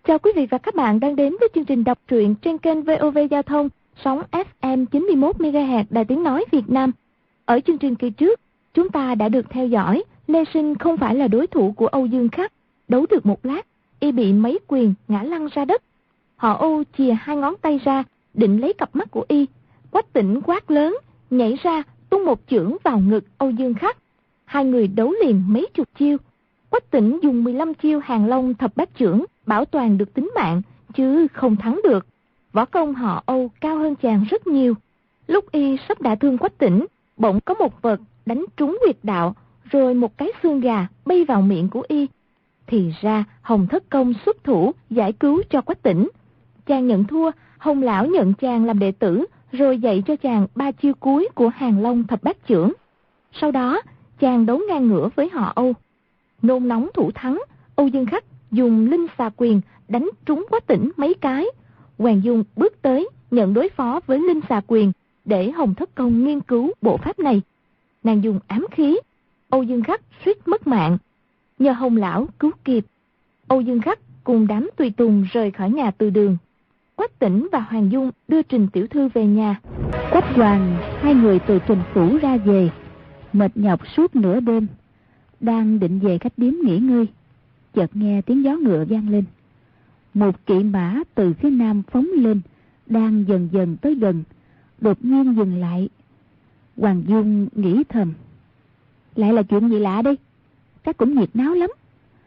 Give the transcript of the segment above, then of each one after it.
Chào quý vị và các bạn đang đến với chương trình đọc truyện trên kênh VOV Giao thông, sóng FM 91 MHz Đài Tiếng nói Việt Nam. Ở chương trình kỳ trước, chúng ta đã được theo dõi Lê Sinh không phải là đối thủ của Âu Dương Khắc. Đấu được một lát, y bị mấy quyền ngã lăn ra đất. Họ Âu chìa hai ngón tay ra, định lấy cặp mắt của y. Quách Tĩnh quát lớn, nhảy ra tung một chưởng vào ngực Âu Dương Khắc. Hai người đấu liền mấy chục chiêu. Quách Tĩnh dùng 15 chiêu Hàng Long thập bát chưởng bảo toàn được tính mạng, chứ không thắng được. Võ công họ Âu cao hơn chàng rất nhiều. Lúc y sắp đả thương Quách Tĩnh, bỗng có một vật đánh trúng huyệt đạo, rồi một cái xương gà bay vào miệng của y. Thì ra Hồng Thất Công xuất thủ giải cứu cho Quách Tĩnh. Chàng nhận thua, Hồng lão nhận chàng làm đệ tử, rồi dạy cho chàng 3 chiêu cuối của Hàng Long thập bát chưởng. Sau đó chàng đấu ngang ngửa với họ Âu. Nôn nóng thủ thắng, Âu Dương Khắc dùng linh xà quyền đánh trúng Quách Tĩnh mấy cái. Hoàng Dung bước tới nhận đối phó với linh xà quyền để Hồng Thất Công nghiên cứu bộ pháp này. Nàng dùng ám khí, Âu Dương Khắc suýt mất mạng. Nhờ Hồng lão cứu kịp, Âu Dương Khắc cùng đám tùy tùng rời khỏi nhà Từ Đường. Quách Tĩnh và Hoàng Dung đưa Trình tiểu thư về nhà. Quách Hoàng hai người từ Trình phủ ra về, mệt nhọc suốt nửa đêm, đang định về khách điếm nghỉ ngơi, chợt nghe tiếng gió ngựa vang lên. Một kỵ mã từ phía nam phóng lên, đang dần dần tới gần, đột nhiên dừng lại. Hoàng Dung nghĩ thầm, lại là chuyện gì lạ đây, chắc cũng nhiệt náo lắm.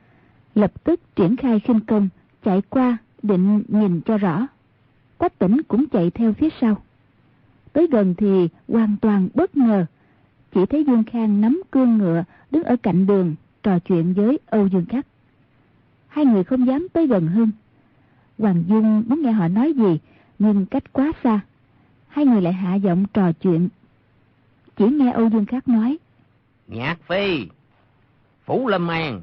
Lập tức triển khai khinh công chạy qua định nhìn cho rõ. Quách Tĩnh cũng chạy theo phía sau. Tới gần thì hoàn toàn bất ngờ, chỉ thấy Dương Khang nắm cương ngựa đứng ở cạnh đường trò chuyện với Âu Dương Khắc. Hai người không dám tới gần hơn. Hoàng Dung muốn nghe họ nói gì, nhưng cách quá xa, hai người lại hạ giọng trò chuyện. Chỉ nghe Âu Dương Khắc nói, Nhạc Phi, Phủ Lâm An.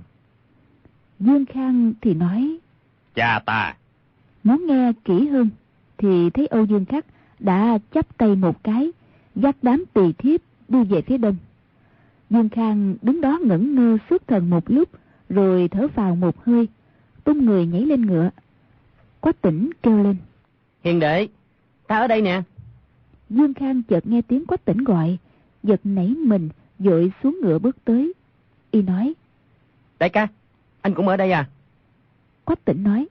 Dương Khang thì nói, Cha ta. Muốn nghe kỹ hơn thì thấy Âu Dương Khắc đã chắp tay một cái, dắt đám tỳ thiếp đi về phía đông. Dương Khang đứng đó ngẩn ngơ xuất thần một lúc, rồi thở phào một hơi, tung người nhảy lên ngựa. Quách Tĩnh kêu lên, Hiền đệ, ta ở đây nè. Dương Khang chợt nghe tiếng Quách Tĩnh gọi, giật nảy mình, vội xuống ngựa bước tới. Y nói, Đại ca, anh cũng ở đây à? Quách Tĩnh nói,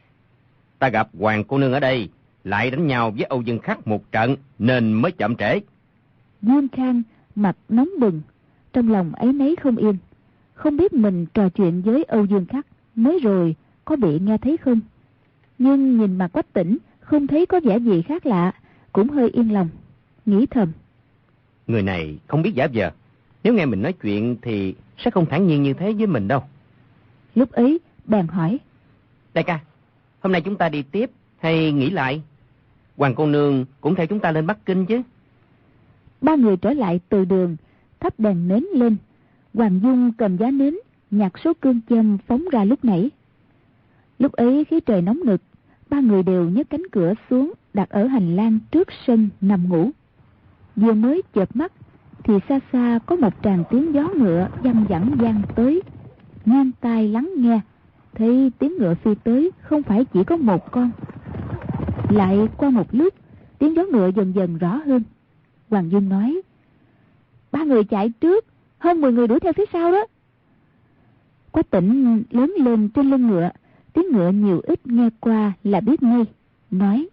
Ta gặp Hoàng cô nương ở đây, lại đánh nhau với Âu Dương Khắc một trận, nên mới chậm trễ. Dương Khang mặt nóng bừng, trong lòng áy náy không yên, không biết mình trò chuyện với Âu Dương Khắc mới rồi có bị nghe thấy không. Nhưng nhìn mặt Quách Tĩnh không thấy có vẻ gì khác lạ, cũng hơi yên lòng, nghĩ thầm, Người này không biết giả vờ, nếu nghe mình nói chuyện thì sẽ không thản nhiên như thế với mình đâu. Lúc ấy bèn hỏi, Đại ca, hôm nay chúng ta đi tiếp hay nghỉ lại? Hoàng cô nương cũng theo chúng ta lên Bắc Kinh chứ? Ba người trở lại Từ Đường, thắp đèn nến lên. Hoàng Dung cầm giá nến nhặt số cương châm phóng ra lúc nãy. Lúc ấy khí trời nóng nực, ba người đều nhấc cánh cửa xuống đặt ở hành lang trước sân nằm ngủ. Vừa mới chợp mắt thì xa xa có một tràng tiếng gió ngựa văng vẳng vang tới. Nghiêng tai lắng nghe, thấy tiếng ngựa phi tới không phải chỉ có một con. Lại qua một lúc, tiếng gió ngựa dần dần rõ hơn. Hoàng Dung nói, ba người chạy trước, hơn 10 người đuổi theo phía sau đó. Quách Tĩnh lớn lên trên lưng ngựa, tiếng ngựa nhiều ít nghe qua là biết ngay, nói,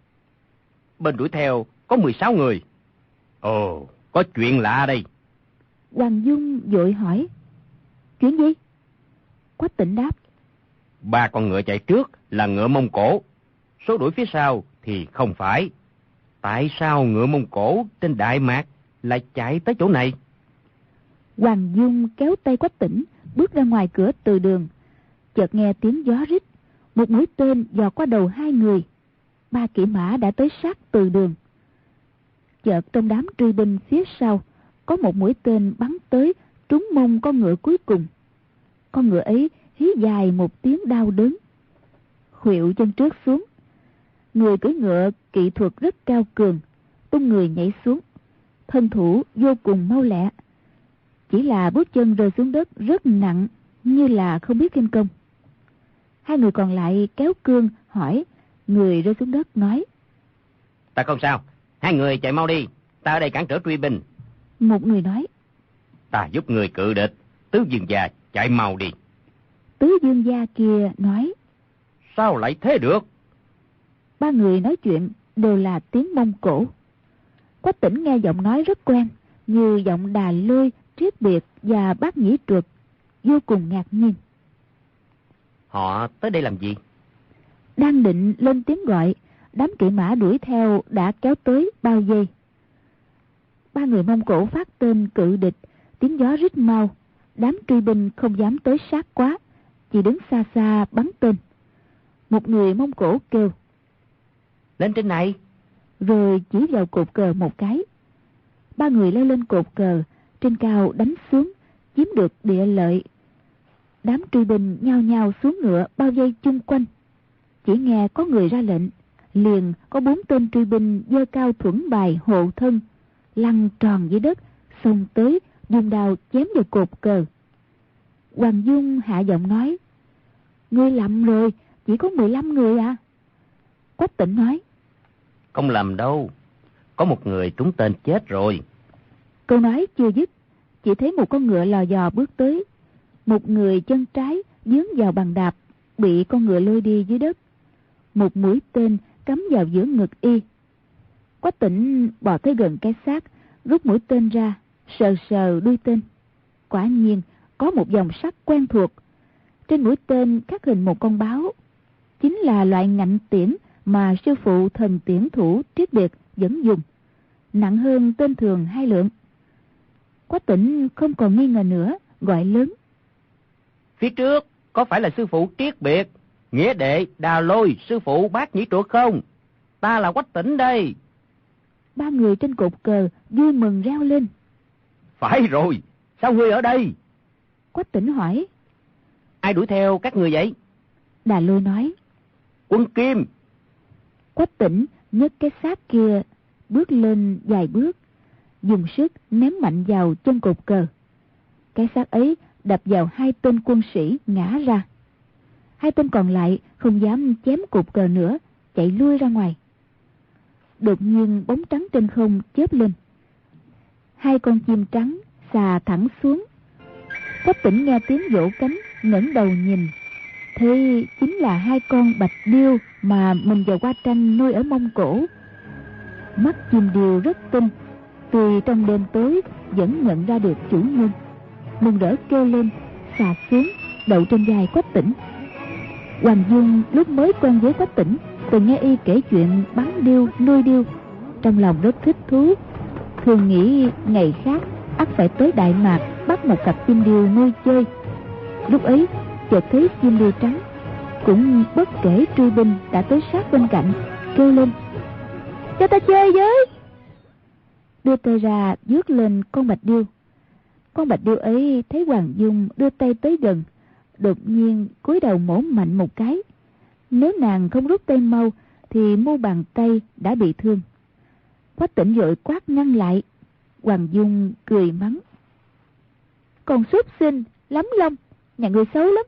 Bên đuổi theo có 16 người. Ồ, có chuyện lạ đây. Hoàng Dung vội hỏi, chuyện gì? Quách Tĩnh đáp, 3 con ngựa chạy trước là ngựa Mông Cổ, số đuổi phía sau thì không phải. Tại sao ngựa Mông Cổ trên Đại Mạc lại chạy tới chỗ này? Hoàng Dung kéo tay Quách Tĩnh bước ra ngoài cửa Từ Đường. Chợt nghe tiếng gió rít, một mũi tên giọt qua đầu hai người. 3 kỵ mã đã tới sát Từ Đường. Chợt trong đám truy binh phía sau có một mũi tên bắn tới trúng mông con ngựa cuối cùng. Con ngựa ấy hí dài một tiếng đau đớn, khuỵu chân trước xuống. Người cưỡi ngựa kỹ thuật rất cao cường, tung người nhảy xuống, thân thủ vô cùng mau lẹ. Chỉ là bước chân rơi xuống đất rất nặng, như là không biết khinh công. Hai người còn lại kéo cương hỏi. Người rơi xuống đất nói: Ta không sao, hai người chạy mau đi, ta ở đây cản trở truy binh. Một người nói: Ta giúp người cự địch. Tứ Dương gia, chạy mau đi. Tứ Dương gia kia nói: Sao lại thế được? Ba người nói chuyện đều là tiếng Mông Cổ. Quách Tĩnh nghe giọng nói rất quen, như giọng Đà Lôi, Triết Biệt và Bác Nhĩ Truật, vô cùng ngạc nhiên. Họ tới đây làm gì? Đang định lên tiếng gọi, đám kỵ mã đuổi theo đã kéo tới bao vây. Ba người Mông Cổ phát tên cự địch, tiếng gió rít mau. Đám truy binh không dám tới sát quá, chỉ đứng xa xa bắn tên. Một người Mông Cổ kêu: Lên trên này! Rồi chỉ vào cột cờ một cái. Ba người leo lên cột cờ, trên cao đánh xuống, chiếm được địa lợi. Đám truy binh nhao nhao xuống ngựa bao vây chung quanh. Chỉ nghe có người ra lệnh, liền có 4 tên truy binh giơ cao thuẫn bài hộ thân, lăn tròn dưới đất, xông tới dùng đao chém vào cột cờ. Hoàng Dung hạ giọng nói: Ngươi lầm rồi, chỉ có 15 người à? Quách Tĩnh nói: Không lầm đâu, có một người trúng tên chết rồi. Câu nói chưa dứt, chỉ thấy một con ngựa lò dò bước tới. Một người chân trái dướng vào bằng đạp, bị con ngựa lôi đi dưới đất. Một mũi tên cắm vào giữa ngực y. Quách Tĩnh bò tới gần cái xác, rút mũi tên ra, sờ sờ đuôi tên. Quả nhiên có một dòng sắc quen thuộc. Trên mũi tên khắc hình một con báo, chính là loại ngạnh tiễn mà sư phụ thần tiễn thủ Triết Biệt vẫn dùng, nặng hơn tên thường 2 lượng. Quách Tĩnh không còn nghi ngờ nữa, gọi lớn: Phía trước có phải là sư phụ Triết Biệt, nghĩa đệ Đà Lôi, sư phụ Bác Nhĩ Truật không? Ta là Quách Tĩnh đây. Ba người trên cột cờ vui mừng reo lên: Phải rồi, sao ngươi ở đây? Quách Tĩnh hỏi: Ai đuổi theo các ngươi vậy? Đà Lôi nói: Quân Kim. Quách Tĩnh nhấc cái xác kia bước lên vài bước, dùng sức ném mạnh vào chân cột cờ. Cái xác ấy đập vào 2 tên quân sĩ ngã ra. 2 tên còn lại không dám chém cột cờ nữa, chạy lui ra ngoài. Đột nhiên bóng trắng trên không chớp lên. 2 con chim trắng xà thẳng xuống. Quách Tĩnh nghe tiếng vỗ cánh, ngẩng đầu nhìn, thế chính là 2 con bạch điêu mà mình và Hoa Tranh nuôi ở Mông Cổ. Mắt chim điêu rất tinh, tuy trong đêm tối vẫn nhận ra được chủ nhân. Mừng rỡ kêu lên, xà xuống đậu trên vai Quách Tĩnh. Hoàng Dung lúc mới quen với Quách Tĩnh, từng nghe y kể chuyện bắn điêu nuôi điêu, trong lòng rất thích thú, thường nghĩ ngày khác ắt phải tới Đại Mạc bắt một cặp chim điêu nuôi chơi. Lúc ấy chợt thấy chim điêu trắng, cũng bất kể truy binh đã tới sát bên cạnh, kêu lên: Cho ta chơi với! Đưa tay ra vớt lên con bạch điêu. Con bạch điêu ấy thấy Hoàng Dung đưa tay tới gần, đột nhiên cúi đầu mổ mạnh một cái. Nếu nàng không rút tay mau thì mu bàn tay đã bị thương. Quách Tĩnh vội quát ngăn lại. Hoàng Dung cười mắng: Còn súc sinh lắm lông, nhà người xấu lắm.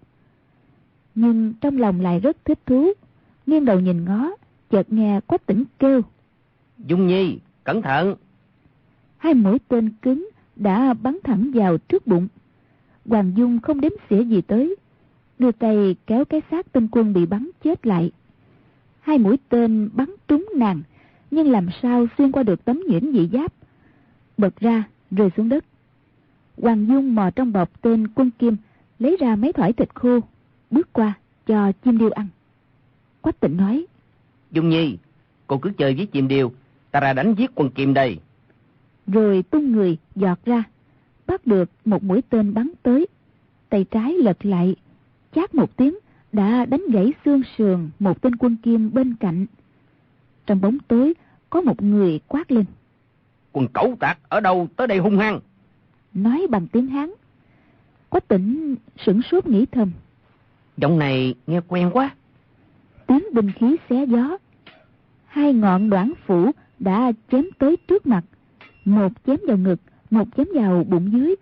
Nhưng trong lòng lại rất thích thú, nghiêng đầu nhìn ngó, chợt nghe Quách Tĩnh kêu: Dung Nhi, cẩn thận! 2 mũi tên cứng đã bắn thẳng vào trước bụng. Hoàng Dung không đếm xỉa gì tới, đưa tay kéo cái xác tên quân bị bắn chết lại. 2 mũi tên bắn trúng nàng, nhưng làm sao xuyên qua được tấm nhuyễn dị giáp, bật ra rơi xuống đất. Hoàng Dung mò trong bọc tên Quân Kim, lấy ra mấy thỏi thịt khô, bước qua cho chim điêu ăn. Quách Tĩnh nói: Dung Nhi, cô cứ chơi với chim điêu, ta ra đánh giết Quân Kim đây. Rồi tung người giọt ra, bắt được một mũi tên bắn tới. Tay trái lật lại, chát một tiếng đã đánh gãy xương sườn một tên Quân Kim bên cạnh. Trong bóng tối có một người quát lên: Quân cẩu tặc ở đâu tới đây hung hăng? Nói bằng tiếng Hán. Quách Tĩnh sửng sốt nghĩ thầm: Giọng này nghe quen quá. Tiếng binh khí xé gió, 2 ngọn đoản phủ đã chém tới trước mặt, một chém vào ngực, một chém vào bụng dưới.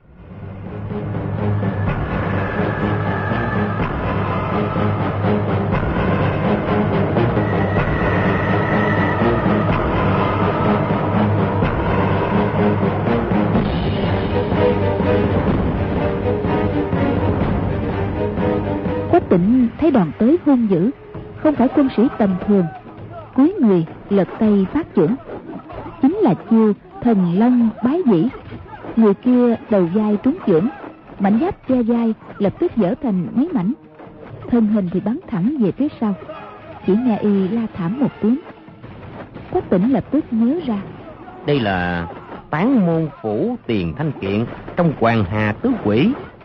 Quách Tĩnh thấy đòn tới hung dữ, không phải quân sĩ tầm thường, cúi người lật tay phát chưởng, chính là chiêu thần long bái dĩ. Người kia đầu vai trúng chưởng, mảnh giáp che vai lập tức vỡ thành mấy mảnh, thân hình thì bắn thẳng về phía sau. Chỉ nghe y la thảm một tiếng. Quách Tĩnh lập tức nhớ ra, đây là Tán Môn Phủ Tiền Thanh Kiện trong Hoàng Hà Tứ Quỷ.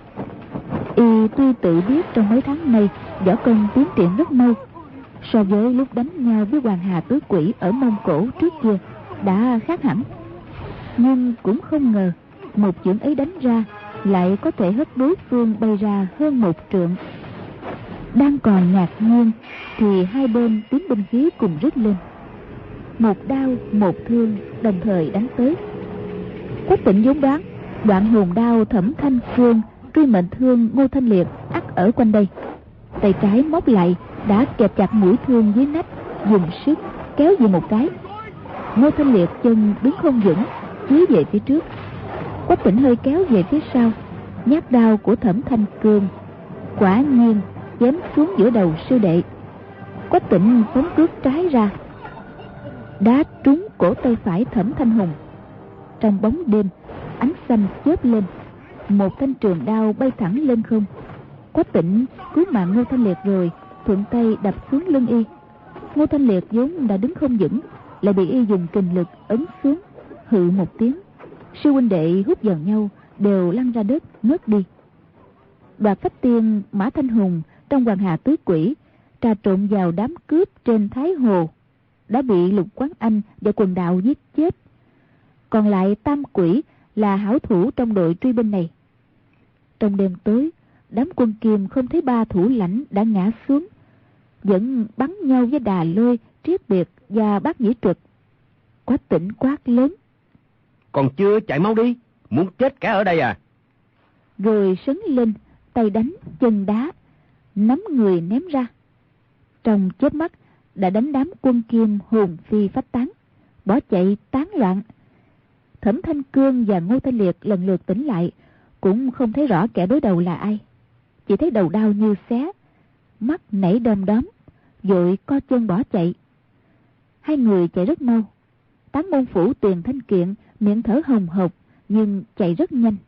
Y tuy tự biết trong mấy tháng nay võ công tiến triển rất mau, so với lúc đánh nhau với Hoàng Hà Tứ Quỷ ở Mông Cổ trước kia đã khác hẳn, nhưng cũng không ngờ một chưởng ấy đánh ra lại có thể hất đối phương bay ra hơn 1 trượng. Đang còn ngạc nhiên thì hai bên tiếng binh khí cùng rít lên, một đao một thương đồng thời đánh tới. Quách Tĩnh vốn đoán đoạn hồn đao Thẩm Thanh Cương truy mệnh thương Ngô Thanh Liệt ắt ở quanh đây. Tay trái móc lại đã kẹp chặt mũi thương dưới nách, dùng sức kéo về một cái. Ngô Thanh Liệt chân đứng không vững, chúi về phía trước. Quách Tĩnh hơi kéo về phía sau, nhát đao của Thẩm Thanh Cương quả nhiên chém xuống giữa đầu sư đệ. Quách Tĩnh phóng cước trái ra, đá trúng cổ tay phải Thẩm Thanh Hùng. Trong bóng đêm, ánh xanh chớp lên, một thanh trường đao bay thẳng lên không. Quách Tĩnh cứu mạng Ngô Thanh Liệt rồi thuận tay đập xuống lưng y. Ngô Thanh Liệt vốn đã đứng không vững, lại bị y dùng kình lực ấn xuống, hự một tiếng. Sư huynh đệ hút vào nhau đều lăn ra đất ngất đi. Đoạt Phách Tiên Mã Thanh Hùng trong Hoàng Hà Tứ Quỷ trà trộn vào đám cướp trên Thái Hồ đã bị Lục Quán Anh và quần đạo giết chết. Còn lại Tam Quỷ là hảo thủ trong đội truy binh này. Trong đêm tối, đám quân Kim không thấy 3 thủ lãnh đã ngã xuống, vẫn bắn nhau với Đà Lôi, Triết Biệt và Bác Nhĩ Truật. Quách Tĩnh quát lớn, còn chưa chạy mau đi, muốn chết cả ở đây à? Rồi sấn lên, tay đánh chân đá, nắm người ném ra. Trong chớp mắt đã đánh đám quân Kim hồn phi phách tán, bỏ chạy tán loạn. Thẩm Thanh Cương và Ngô Thanh Liệt lần lượt tỉnh lại, cũng không thấy rõ kẻ đối đầu là ai, chỉ thấy đầu đau như xé, mắt nảy đom đóm, vội co chân bỏ chạy. Hai người chạy rất mau. Tán Môn Phủ Tiền Thanh Kiện miệng thở hồng hộc nhưng chạy rất nhanh,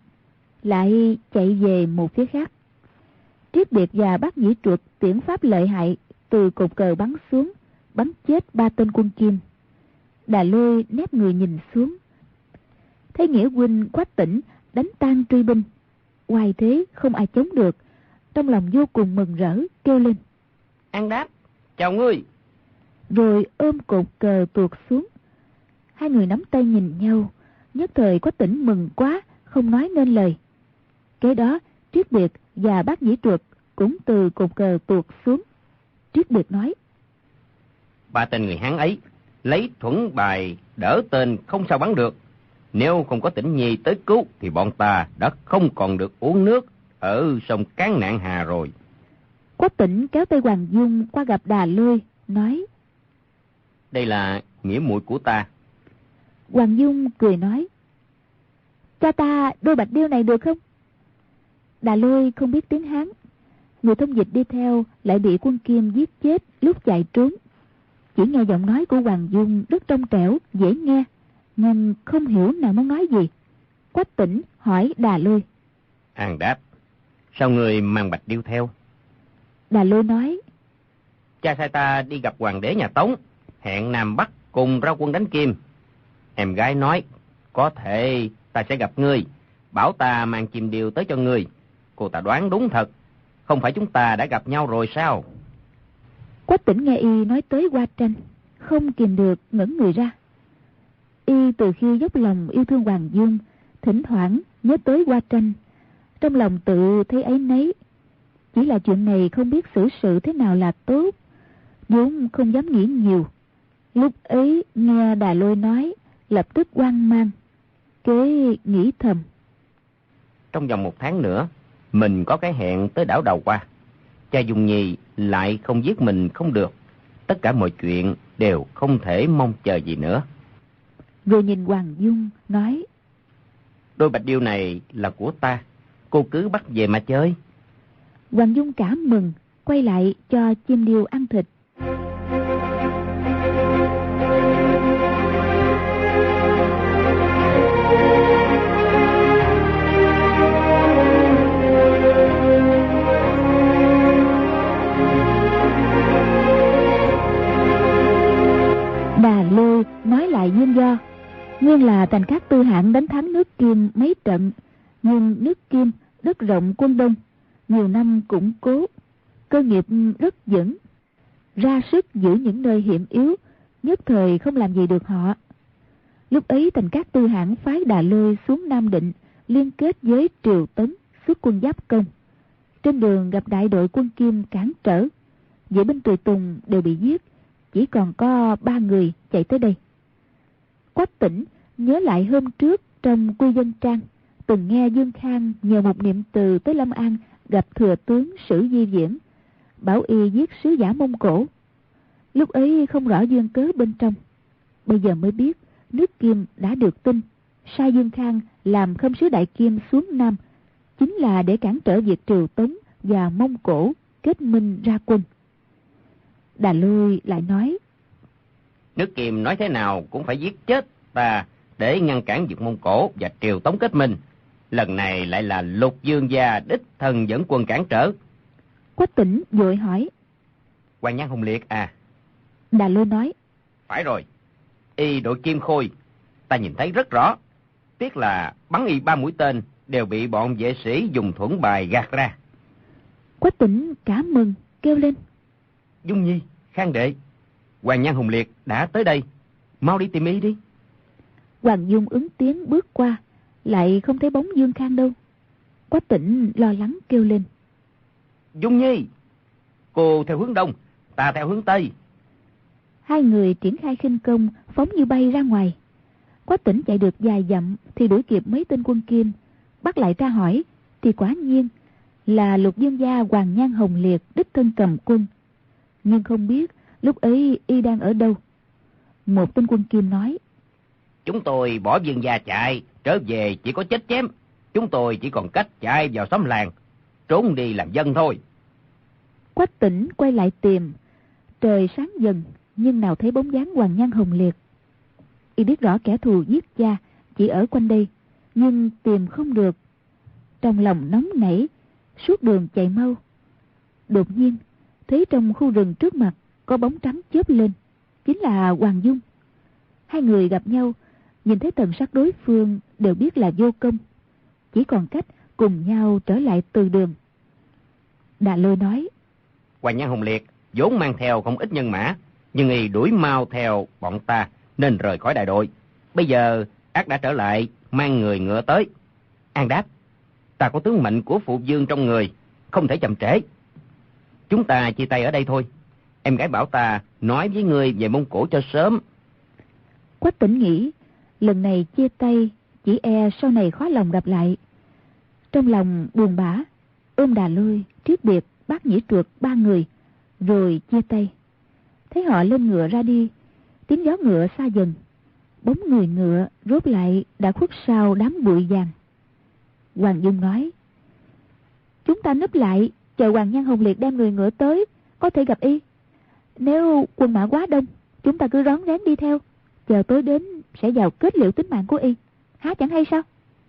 lại chạy về một phía khác. Triết Biệt và Bác Nhĩ Truật tiễn pháp lợi hại từ cột cờ bắn xuống, bắn chết 3 tên quân Kim. Đà Lôi nép người nhìn xuống, thấy nghĩa huynh Quách Tĩnh đánh tan truy binh, oai thế không ai chống được, trong lòng vô cùng mừng rỡ, kêu lên, An Đáp, chào ngươi. Rồi ôm cột cờ tuột xuống. Hai người nắm tay nhìn nhau, nhất thời Quách Tĩnh mừng quá, không nói nên lời. Kế đó Triết Biệt và Bác Nhĩ Truật cũng từ cột cờ tuột xuống. Triết Biệt nói, 3 tên người Hán ấy lấy thuẫn bài đỡ tên không sao bắn được. Nếu không có Tĩnh Nhi tới cứu thì bọn ta đã không còn được uống nước ở sông Cán Nạn Hà rồi. Quách Tĩnh kéo tay Hoàng Dung qua gặp Đà Lôi, nói, đây là nghĩa muội của ta. Hoàng Dung cười nói, cho ta đôi bạch điêu này được không? Đà Lôi không biết tiếng Hán, người thông dịch đi theo lại bị quân Kim giết chết lúc chạy trốn. Chỉ nghe giọng nói của Hoàng Dung rất trong trẻo, dễ nghe, nhưng không hiểu nàng muốn nói gì. Quách Tĩnh hỏi Đà Lôi, An Đáp, sao người mang bạch điêu theo? Đà Lôi nói, cha sai ta đi gặp hoàng đế nhà Tống, hẹn Nam Bắc cùng ra quân đánh Kim. Em gái nói, có thể ta sẽ gặp ngươi, bảo ta mang chim điêu tới cho ngươi. Cô ta đoán đúng thật, không phải chúng ta đã gặp nhau rồi sao? Quách Tĩnh nghe y nói tới Hoa Tranh, không kìm được ngẩn người ra. Y từ khi dốc lòng yêu thương Hoàng Dung, thỉnh thoảng nhớ tới Hoa Tranh, trong lòng tự thấy áy náy. Chỉ là chuyện này không biết xử sự thế nào là tốt, vốn không dám nghĩ nhiều. Lúc ấy nghe Đà Lôi nói, lập tức hoang mang, kế nghĩ thầm, trong vòng 1 tháng nữa mình có cái hẹn tới đảo Đào Hoa. Cha Dung Nhi lại không giết mình không được, tất cả mọi chuyện đều không thể mong chờ gì nữa. Rồi nhìn Hoàng Dung nói, đôi bạch điêu này là của ta, cô cứ bắt về mà chơi. Hoàng Dung cảm mừng, quay lại cho chim điêu ăn thịt. Đà Lôi nói lại nguyên do. Nguyên là Thành Cát Tư Hãn đánh thắng nước Kim mấy trận, nhưng nước Kim đất rộng quân đông, nhiều năm củng cố, cơ nghiệp rất vững, ra sức giữ những nơi hiểm yếu, nhất thời không làm gì được họ. Lúc ấy Thành Cát Tư Hãn phái Đà Lôi xuống Nam Định, liên kết với Triều Tấn xuất quân giáp công. Trên đường gặp đại đội quân Kim cản trở, vệ binh tùy tùng đều bị giết, chỉ còn có 3 người chạy tới đây. Quách Tỉnh nhớ lại hôm trước trong Quy Dân Trang từng nghe Dương Khang nhờ một niệm từ tới Lâm An gặp thừa tướng Sử Di Viễn, bảo y giết sứ giả Mông Cổ. Lúc ấy không rõ duyên cớ bên trong, bây giờ mới biết nước Kim đã được tin sai Dương Khang làm khâm sứ Đại Kim xuống Nam, chính là để cản trở việc Triều Tống và Mông Cổ kết minh ra quân. Đà Lôi lại nói: Nước Kim nói thế nào cũng phải giết chết ta để ngăn cản việc Mông Cổ và Triều Tống kết minh. Lần này lại là Lục Dương gia đích thân dẫn quân cản trở. Quách Tỉnh vội hỏi: Hoàng Nhan Hùng Liệt à? Đà Lôi nói: Phải rồi, y đội Kim Khôi ta nhìn thấy rất rõ, tiếc là bắn y 3 mũi tên đều bị bọn vệ sĩ dùng thuẫn bài gạt ra. Quách Tỉnh cảm mừng kêu lên: Dung Nhi, Khang đệ, Hoàng Nhan Hùng Liệt đã tới đây, mau đi tìm y đi. Hoàng Dung ứng tiếng bước qua, lại không thấy bóng Dương Khang đâu. Quách Tỉnh lo lắng kêu lên: Dung Nhi, cô theo hướng đông, ta theo hướng tây. Hai người triển khai khinh công phóng như bay ra ngoài. Quách Tỉnh chạy được vài dặm thì đuổi kịp mấy tên quân Kim, bắt lại tra hỏi thì quả nhiên là Lục Dương gia Hoàng Nhan Hồng Liệt đích thân cầm quân, nhưng không biết lúc ấy y đang ở đâu. Một tên quân Kim nói: Chúng tôi bỏ Dương gia chạy, trở về chỉ có chết chém. Chúng tôi chỉ còn cách chạy vào xóm làng, trốn đi làm dân thôi. Quách Tỉnh quay lại tìm. Trời sáng dần, nhưng nào thấy bóng dáng Hoàng Nhan Hồng Liệt. Y biết rõ kẻ thù giết cha chỉ ở quanh đây, nhưng tìm không được. Trong lòng nóng nảy, suốt đường chạy mau. Đột nhiên thấy trong khu rừng trước mặt có bóng trắng chớp lên, chính là Hoàng Dung. Hai người gặp nhau, nhìn thấy thần sắc đối phương đều biết là vô công, chỉ còn cách cùng nhau trở lại từ đường. Đà Lôi nói: Hoàng Nhan Hùng Liệt vốn mang theo không ít nhân mã, nhưng y đuổi mau theo bọn ta nên rời khỏi đại đội. Bây giờ ác đã trở lại, mang người ngựa tới. An đáp, ta có tướng mệnh của phụ vương trong người, không thể chậm trễ. Chúng ta chia tay ở đây thôi. Em gái bảo ta nói với ngươi về Mông Cổ cho sớm. Quách Tỉnh nghĩ lần này chia tay chỉ e sau này khó lòng gặp lại. Trong lòng buồn bã, ôm Đà Lôi triết biệt Bác Nhĩ Truật 3 người rồi chia tay. Thấy họ lên ngựa ra đi, tiếng gió ngựa xa dần, bóng người ngựa rốt lại đã khuất sau đám bụi vàng. Hoàng Dung nói: Chúng ta núp lại chờ Hoàng Nhan Hồng Liệt đem người ngựa tới, có thể gặp y. Nếu quân mã quá đông, chúng ta cứ rón rén đi theo, chờ tối đến sẽ vào kết liễu tính mạng của y, há chẳng hay sao?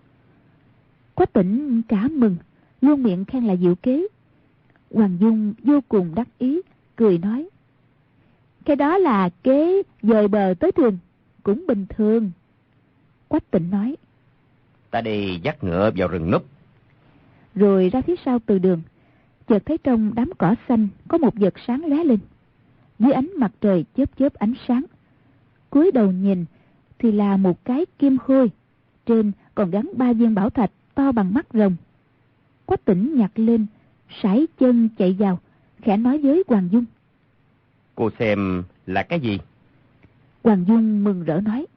Quách Tỉnh cảm mừng, luôn miệng khen là diệu kế. Hoàng Dung vô cùng đắc ý, cười nói: Cái đó là kế dời bờ tới thuyền, cũng bình thường. Quách Tỉnh nói: Ta đi dắt ngựa vào rừng núp. Rồi ra phía sau từ đường, chợt thấy trong đám cỏ xanh có một vật sáng lóe lên. Dưới ánh mặt trời chớp chớp ánh sáng. Cúi đầu nhìn thì là một cái kim khôi, trên còn gắn 3 viên bảo thạch to bằng mắt rồng. Quách Tỉnh nhặt lên, sải chân chạy vào, khẽ nói với Hoàng Dung: Cô xem là cái gì? Hoàng Dung mừng rỡ nói: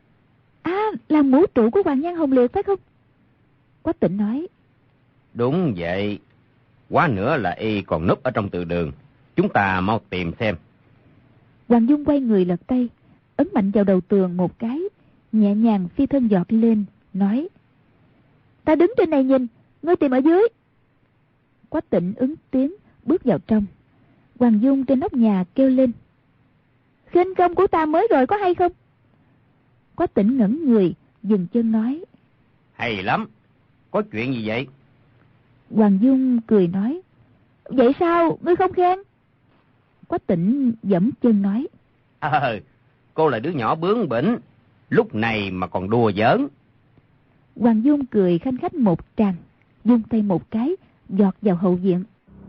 Là mũ trụ của Hoàng Nhan Hồng Liệt phải không? Quách Tỉnh nói: Đúng vậy. Quá nữa là y còn núp ở trong từ đường. Chúng ta mau tìm xem. Hoàng Dung quay người lật tay, ấn mạnh vào đầu tường một cái, nhẹ nhàng phi thân giọt lên, nói: Ta đứng trên này nhìn, ngươi tìm ở dưới. Quách Tĩnh ứng tiếng bước vào trong. Hoàng Dung trên nóc nhà kêu lên: "Khinh công của ta mới rồi có hay không?" Quách Tĩnh ngẩng người, dừng chân nói: "Hay lắm. Có chuyện gì vậy?" Hoàng Dung cười nói: "Vậy sao ngươi không khen?" Quách Tĩnh giẫm chân nói: Cô là đứa nhỏ bướng bỉnh, lúc này mà còn đùa giỡn." Hoàng Dung cười khanh khách một tràng, vung tay một cái, giọt vào hậu viện.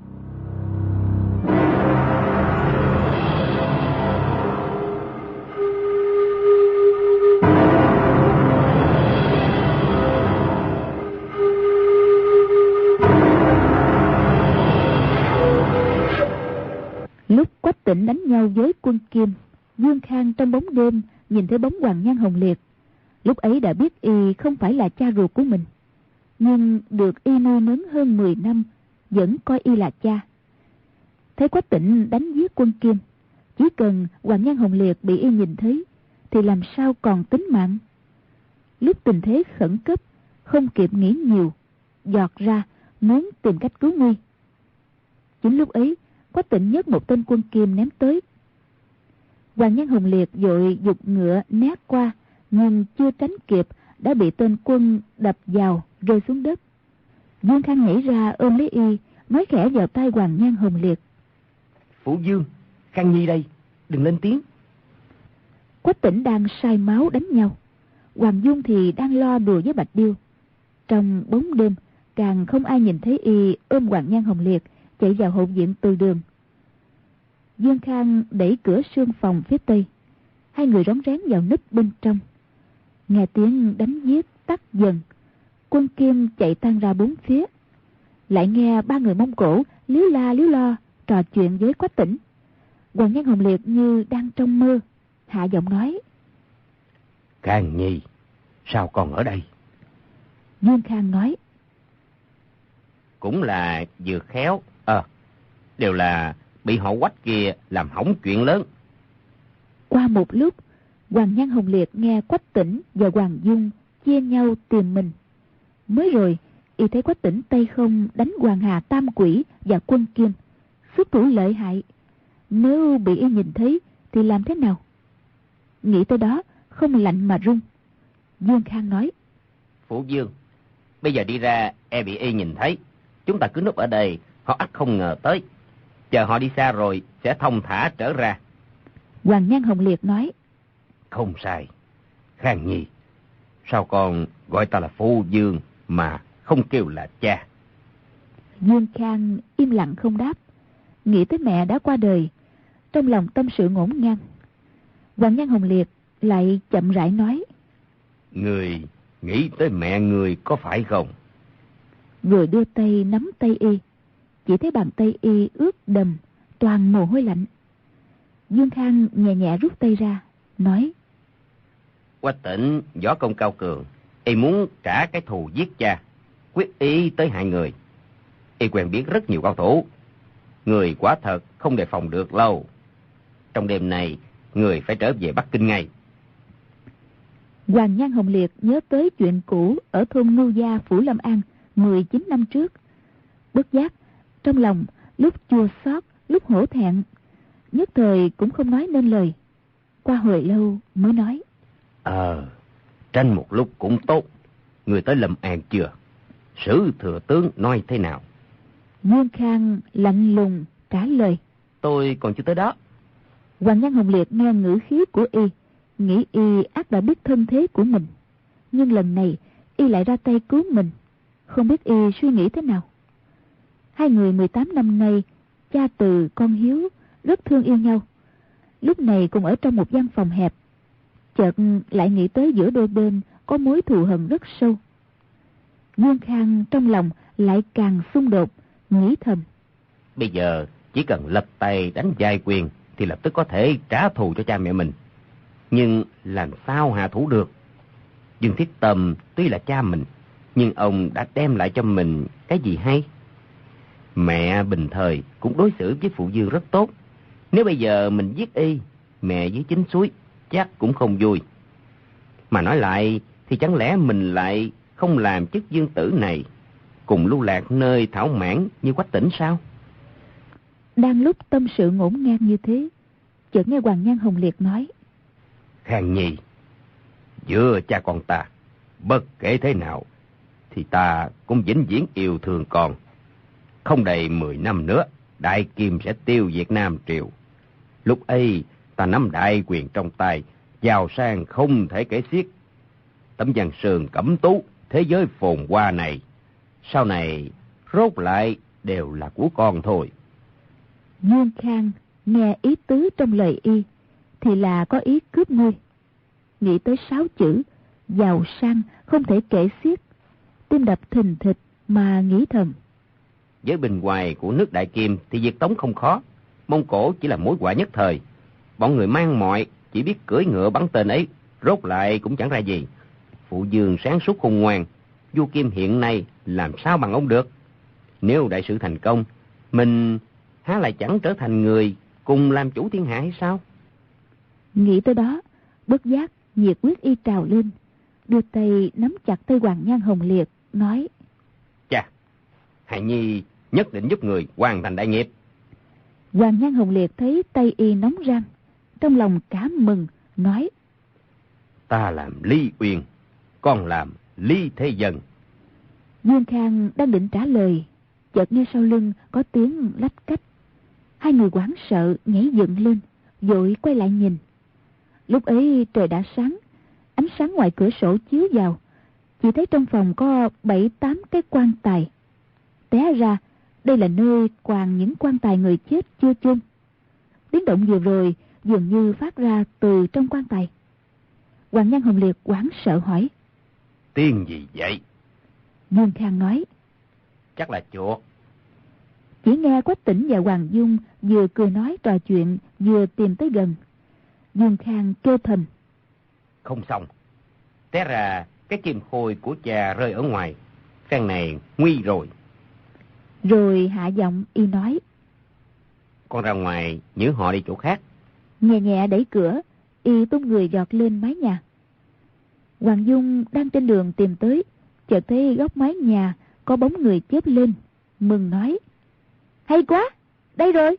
Lúc Quách Tĩnh đánh nhau với quân Kim, Dương Khang trong bóng đêm nhìn thấy bóng Hoàng Nhan Hồng Liệt. Lúc ấy đã biết y không phải là cha ruột của mình, nhưng được y nuôi nấng hơn 10 năm, vẫn coi y là cha. Thấy Quách Tĩnh đánh giết quân Kim, chỉ cần Hoàng Nhan Hồng Liệt bị y nhìn thấy thì làm sao còn tính mạng. Lúc tình thế khẩn cấp, không kịp nghĩ nhiều, giọt ra muốn tìm cách cứu nguy. Chính lúc ấy, Quách Tĩnh nhấc một tên quân Kim ném tới. Hoàng Nhan Hồng Liệt vội giục ngựa né qua, nhưng chưa tránh kịp đã bị tên quân đập vào, rơi xuống đất. Dương Khang nhảy ra ôm lấy y, nói khẽ vào tai Hoàng Nhan Hồng Liệt: "Phụ Dương, Khang Nhi đây, đừng lên tiếng." Quách Tĩnh đang sai máu đánh nhau, Hoàng Dung thì đang lo đùa với Bạch Điêu. Trong bóng đêm, càng không ai nhìn thấy y ôm Hoàng Nhan Hồng Liệt chạy vào hậu viện từ đường. Dương Khang đẩy cửa sương phòng phía tây, hai người rón rén vào núp bên trong. Nghe tiếng đánh giết tắt dần, quân Kim chạy tan ra bốn phía. Lại nghe ba người Mông Cổ líu la líu lo trò chuyện với Quách Tĩnh. Hoàng Nhan Hồng Liệt như đang trong mơ, hạ giọng nói: "Khang Nhi, sao còn ở đây?" Dương Khang nói: "Cũng là vừa khéo, đều là bị họ Quách kia làm hỏng chuyện lớn." Qua một lúc, Hoàng Nhan Hồng Liệt nghe Quách Tĩnh và Hoàng Dung chia nhau tìm mình. Mới rồi, y thấy Quách Tĩnh tay không đánh Hoàng Hà Tam Quỷ và quân Kim, xuất thủ lợi hại. Nếu bị y nhìn thấy thì làm thế nào? Nghĩ tới đó, không lạnh mà run. Dương Khang nói: "Phụ Dương, bây giờ đi ra e bị y nhìn thấy. Chúng ta cứ núp ở đây, họ ắt không ngờ tới. Chờ họ đi xa rồi sẽ thông thả trở ra." Hoàng Nhan Hồng Liệt nói: "Không sai. Khang Nhi, sao con gọi ta là Phụ Dương mà không kêu là cha?" Dương Khang im lặng không đáp, nghĩ tới mẹ đã qua đời, trong lòng tâm sự ngổn ngang. Hoàng Nhan Hồng Liệt lại chậm rãi nói: "Người nghĩ tới mẹ người có phải không?" Vừa đưa tay nắm tay y, chỉ thấy bàn tay y ướt đầm, toàn mồ hôi lạnh. Dương Khang nhẹ nhẹ rút tay ra, nói: "Quách Tĩnh võ công cao cường, y muốn trả cái thù giết cha, quyết ý tới hại người. Y quen biết rất nhiều cao thủ, người quả thật không đề phòng được lâu. Trong đêm này, người phải trở về Bắc Kinh ngay." Hoàng Nhan Hồng Liệt nhớ tới chuyện cũ ở thôn Ngưu Gia, Phủ Lâm An 19 năm trước. Bất giác, trong lòng lúc chua xót, lúc hổ thẹn, nhất thời cũng không nói nên lời. Qua hồi lâu mới nói: Tranh một lúc cũng tốt. Người tới Lâm An chưa? Sử thừa tướng nói thế nào? Dương Khang lạnh lùng trả lời: Tôi còn chưa tới đó. Hoàng Nhan Hồng Liệt nghe ngữ khí của y, nghĩ y ắt đã biết thân thế của mình, nhưng lần này y lại ra tay cứu mình, không biết y suy nghĩ thế nào. Hai người 18 năm nay, cha từ con hiếu, rất thương yêu nhau. Lúc này cùng ở trong một gian phòng hẹp, chợt lại nghĩ tới giữa đôi bên có mối thù hận rất sâu. Dương Khang trong lòng lại càng xung đột, nghĩ thầm: Bây giờ chỉ cần lật tay đánh giai quyền thì lập tức có thể trả thù cho cha mẹ mình. Nhưng làm sao hạ thủ được? Dương Thiết Tầm tuy là cha mình, nhưng ông đã đem lại cho mình cái gì hay? Mẹ bình thời cũng đối xử với phụ Dương rất tốt. Nếu bây giờ mình giết y, mẹ dưới chính suối chắc cũng không vui. Mà nói lại thì chẳng lẽ mình lại không làm chức dương tử này, cùng lưu lạc nơi thảo mãn như Quách Tỉnh sao? Đang lúc tâm sự ngổn ngang như thế, chợt nghe Hoàng Nhan Hồng Liệt nói: Khang Nhi, giữa cha con ta, bất kể thế nào, thì ta cũng vĩnh viễn yêu thương con. Không đầy 10 năm nữa, Đại Kim sẽ tiêu diệt Nam Triều. Lúc ấy, ta nắm đại quyền trong tay, giàu sang không thể kể xiết. Tấm Giang Sơn Cẩm Tú, thế giới phồn hoa này, sau này rốt lại đều là của con thôi. Dương Khang nghe ý tứ trong lời y thì là có ý cướp ngôi. Nghĩ tới 6 chữ giàu sang không thể kể xiết, tim đập thình thịch mà nghĩ thầm: Với bề ngoài của nước Đại Kim thì diệt Tống không khó, Mông Cổ chỉ là mối họa nhất thời. Bọn người mang mọi chỉ biết cưỡi ngựa bắn tên ấy, rốt lại cũng chẳng ra gì. Phụ Dương sáng suốt khôn ngoan, vua Kim hiện nay làm sao bằng ông được? Nếu đại sự thành công, mình há lại chẳng trở thành người cùng làm chủ thiên hạ hay sao? Nghĩ tới đó, bất giác nhiệt huyết y trào lên, đưa tay nắm chặt tay Hoàng Nhan Hồng Liệt, nói: Chà, Hài Nhi nhất định giúp người hoàn thành đại nghiệp. Hoàng Nhan Hồng Liệt thấy tay y nóng rang, trong lòng cảm mừng, nói: Ta làm Lý Uyên, con làm Lý Thế Dân. Dương Khang đang định trả lời, chợt nghe sau lưng có tiếng lách cách. Hai người hoảng sợ nhảy dựng lên, vội quay lại nhìn. Lúc ấy trời đã sáng, ánh sáng ngoài cửa sổ chiếu vào, chỉ thấy trong phòng có 7-8 cái quan tài. Té ra đây là nơi quàng những quan tài người chết chưa chôn. Tiếng động vừa rồi dường như phát ra từ trong quan tài. Hoàng Nhan Hồng Liệt hoảng sợ hỏi: Tiếng gì vậy? Dương Khang nói: Chắc là chuột. Chỉ nghe Quách Tỉnh và Hoàng Dung vừa cười nói trò chuyện, vừa tìm tới gần. Dương Khang kêu thầm: Không xong, té ra cái kim khôi của cha rơi ở ngoài, phen này nguy rồi. Rồi hạ giọng y nói: Con ra ngoài nhớ họ đi chỗ khác. Nhẹ nhẹ đẩy cửa, y tung người giọt lên mái nhà. Hoàng Dung đang trên đường tìm tới, chợt thấy góc mái nhà có bóng người chớp lên, mừng nói: Hay quá, đây rồi.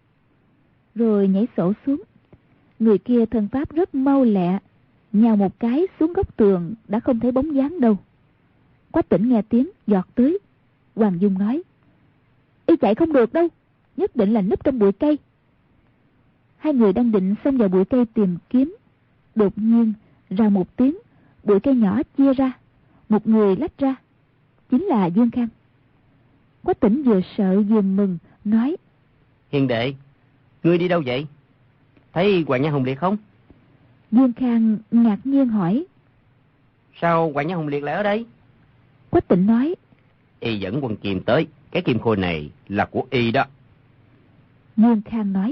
Rồi nhảy sổ xuống. Người kia thân pháp rất mau lẹ, nhào một cái xuống góc tường đã không thấy bóng dáng đâu. Quách Tỉnh nghe tiếng giọt tới. Hoàng Dung nói: Y chạy không được đâu, nhất định là núp trong bụi cây. Hai người đang định xông vào bụi cây tìm kiếm, đột nhiên rào một tiếng, bụi cây nhỏ chia ra, một người lách ra, chính là Dương Khang. Quách Tỉnh vừa sợ vừa mừng, nói: Hiền đệ, ngươi đi đâu vậy? Thấy Hoàng Nhan Hồng Liệt không? Dương Khang ngạc nhiên hỏi: Sao Hoàng Nhan Hồng Liệt lại ở đây? Quách Tỉnh nói: Y dẫn quân Kim tới, cái kim khôi này là của Y đó. Dương Khang nói: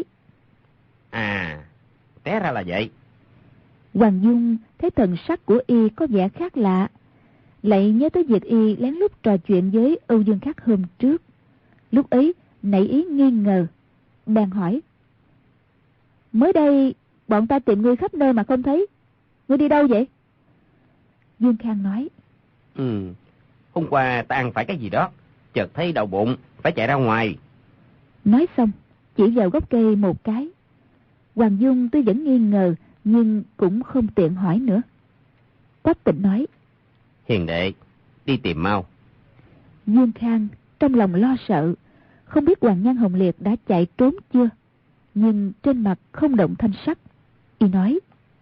À, té ra là vậy. Hoàng Dung thấy thần sắc của y có vẻ khác lạ, lại nhớ tới việc y lén lút trò chuyện với Âu Dương Khắc hôm trước. Lúc ấy nảy ý nghi ngờ, bèn hỏi: Mới đây bọn ta tìm ngươi khắp nơi mà không thấy, ngươi đi đâu vậy? Dương Khang nói: Hôm qua ta ăn phải cái gì đó, chợt thấy đau bụng, phải chạy ra ngoài. Nói xong chỉ vào gốc cây một cái. Hoàng Dung tuy vẫn nghi ngờ, nhưng cũng không tiện hỏi nữa. Quách Tỉnh nói: Hiền đệ, đi tìm mau. Dương Khang trong lòng lo sợ, không biết Hoàng Nhan Hồng Liệt đã chạy trốn chưa, nhưng trên mặt không động thanh sắc. Y nói: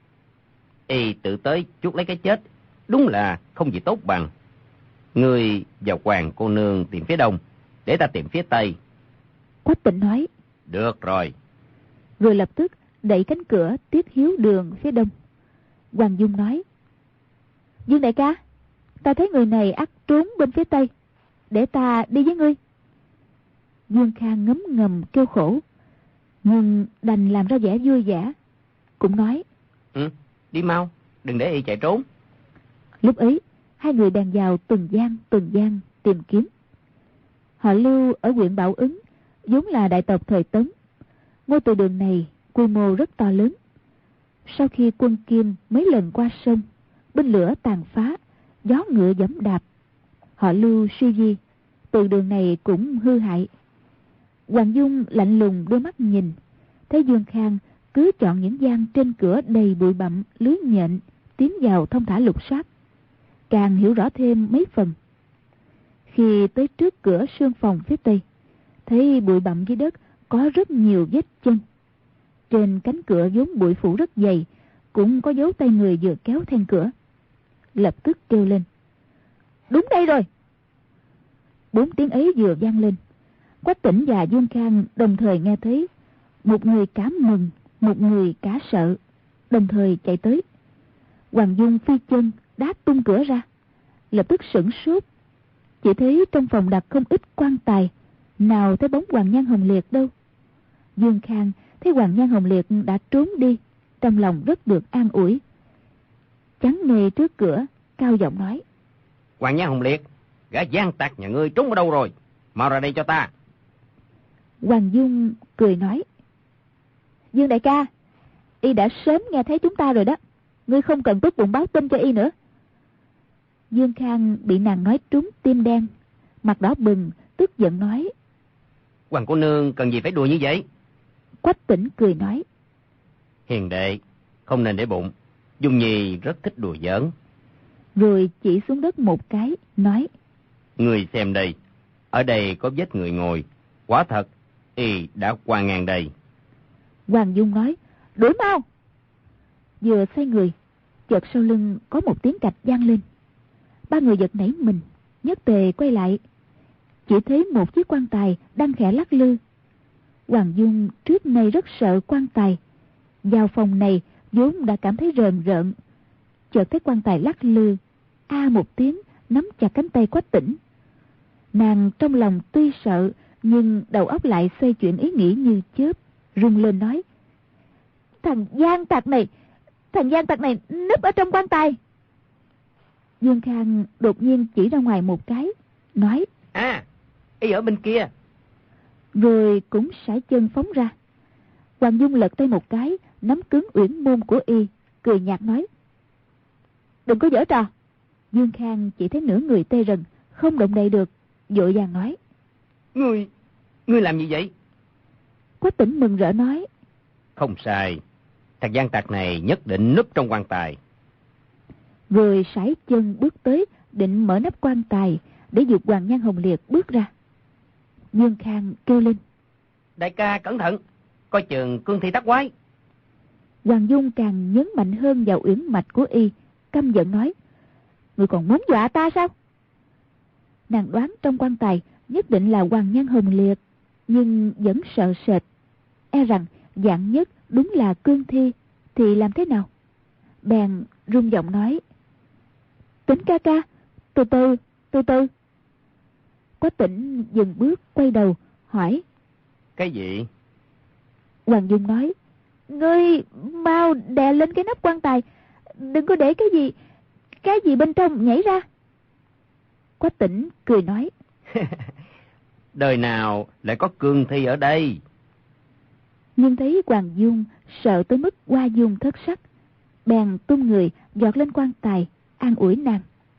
Y tự tới chuốc lấy cái chết, đúng là không gì tốt bằng. Ngươi vào Hoàng cô nương tìm phía đông, để ta tìm phía tây. Quách Tỉnh nói: Được rồi. Rồi lập tức đẩy cánh cửa tiếp hiếu đường phía đông. Hoàng Dung nói: Dương đại ca, ta thấy người này ắt trốn bên phía tây, để ta đi với ngươi. Dương Khang ngấm ngầm kêu khổ, nhưng đành làm ra vẻ vui vẻ, cũng nói: Đi mau, đừng để Y chạy trốn. Lúc ấy hai người bèn vào từng gian tìm kiếm. Họ Lưu ở huyện Bảo Ứng vốn là đại tộc thời Tấn. Ngôi từ đường này quy mô rất to lớn. Sau khi quân Kim mấy lần qua sông, binh lửa tàn phá, gió ngựa giẫm đạp, họ Lưu suy di, từ đường này cũng hư hại. Hoàng Dung lạnh lùng đôi mắt nhìn, thấy Dương Khang cứ chọn những gian trên cửa đầy bụi bặm, lưới nhện, tiến vào thông thả lục soát, càng hiểu rõ thêm mấy phần. Khi tới trước cửa sương phòng phía tây, thấy bụi bặm dưới đất có rất nhiều vết chân. Trên cánh cửa vốn bụi phủ rất dày, cũng có dấu tay người vừa kéo then cửa. Lập tức kêu lên: đúng đây rồi! 4 tiếng ấy vừa vang lên, Quách Tĩnh và Dương Khang đồng thời nghe thấy, một người cả mừng, một người cả sợ, đồng thời chạy tới. Hoàng Dung phi chân đá tung cửa ra, lập tức sửng sốt, chỉ thấy trong phòng đặt không ít quan tài, nào thấy bóng Hoàng Nhan Hồng Liệt đâu. Dương Khang thấy Hoàng Nhan Hồng Liệt đã trốn đi, trong lòng rất được an ủi. Chắn ngay trước cửa, cao giọng nói: Hoàng Nhan Hồng Liệt, gã gian tặc nhà ngươi trốn ở đâu rồi? Mau ra đây cho ta. Hoàng Dung cười nói: Dương đại ca, y đã sớm nghe thấy chúng ta rồi đó, ngươi không cần tốt bụng báo tin cho y nữa. Dương Khang bị nàng nói trúng tim đen, mặt đỏ bừng, tức giận nói: Hoàng cô nương cần gì phải đùa như vậy? Quách Tĩnh cười nói: Hiền đệ, không nên để bụng, Dung Nhi rất thích đùa giỡn. Rồi chỉ xuống đất một cái, nói: Người xem đây, ở đây có vết người ngồi, quả thật y đã qua ngang đây. Hoàng Dung nói: đuổi mau! Vừa xoay người, chợt sau lưng có một tiếng cạch vang lên. 3 người giật nảy mình, nhất tề quay lại, chỉ thấy một chiếc quan tài đang khẽ lắc lư. Hoàng Dung trước nay rất sợ quan tài, vào phòng này vốn đã cảm thấy rờn rợn, chợt thấy quan tài lắc lư, a một tiếng nắm chặt cánh tay Quách Tĩnh. Nàng trong lòng tuy sợ, nhưng đầu óc lại xoay chuyển ý nghĩ như chớp, rung lên nói: thằng gian tặc này núp ở trong quan tài. Dương Khang đột nhiên chỉ ra ngoài một cái, nói: y ở bên kia. Rồi cũng sải chân phóng ra. Hoàng Dung lật tay một cái, nắm cứng uyển môn của y, cười nhạt nói: đừng có giở trò. Dương Khang chỉ thấy nửa người tê rần, không động đậy được, vội vàng nói: Ngươi làm gì vậy? Quách Tĩnh mừng rỡ nói: Không sai, thằng gian tặc này nhất định núp trong quan tài. Rồi sải chân bước tới, định mở nắp quan tài để giục Hoàng Nhan Hồng Liệt bước ra. Dương Khang kêu lên: Đại ca cẩn thận, coi chừng cương thi tắc quái. Hoàng Dung càng nhấn mạnh hơn vào uyển mạch của y, căm giận nói: ngươi còn muốn dọa ta sao? Nàng đoán trong quan tài nhất định là Hoàng Nhan Hồng Liệt, nhưng vẫn sợ sệt, e rằng vạn nhất đúng là cương thi thì làm thế nào? Bèn rung giọng nói: Tĩnh ca ca, từ từ. Quách Tĩnh dừng bước, quay đầu hỏi: Cái gì? Hoàng Dung nói: ngươi mau đè lên cái nắp quan tài, đừng có để cái gì bên trong nhảy ra. Quách Tĩnh cười nói: Đời nào lại có cương thi ở đây? Nhưng thấy Hoàng Dung sợ tới mức hoa dung thất sắc, bèn tung người giọt lên quan tài, an ủi nàng: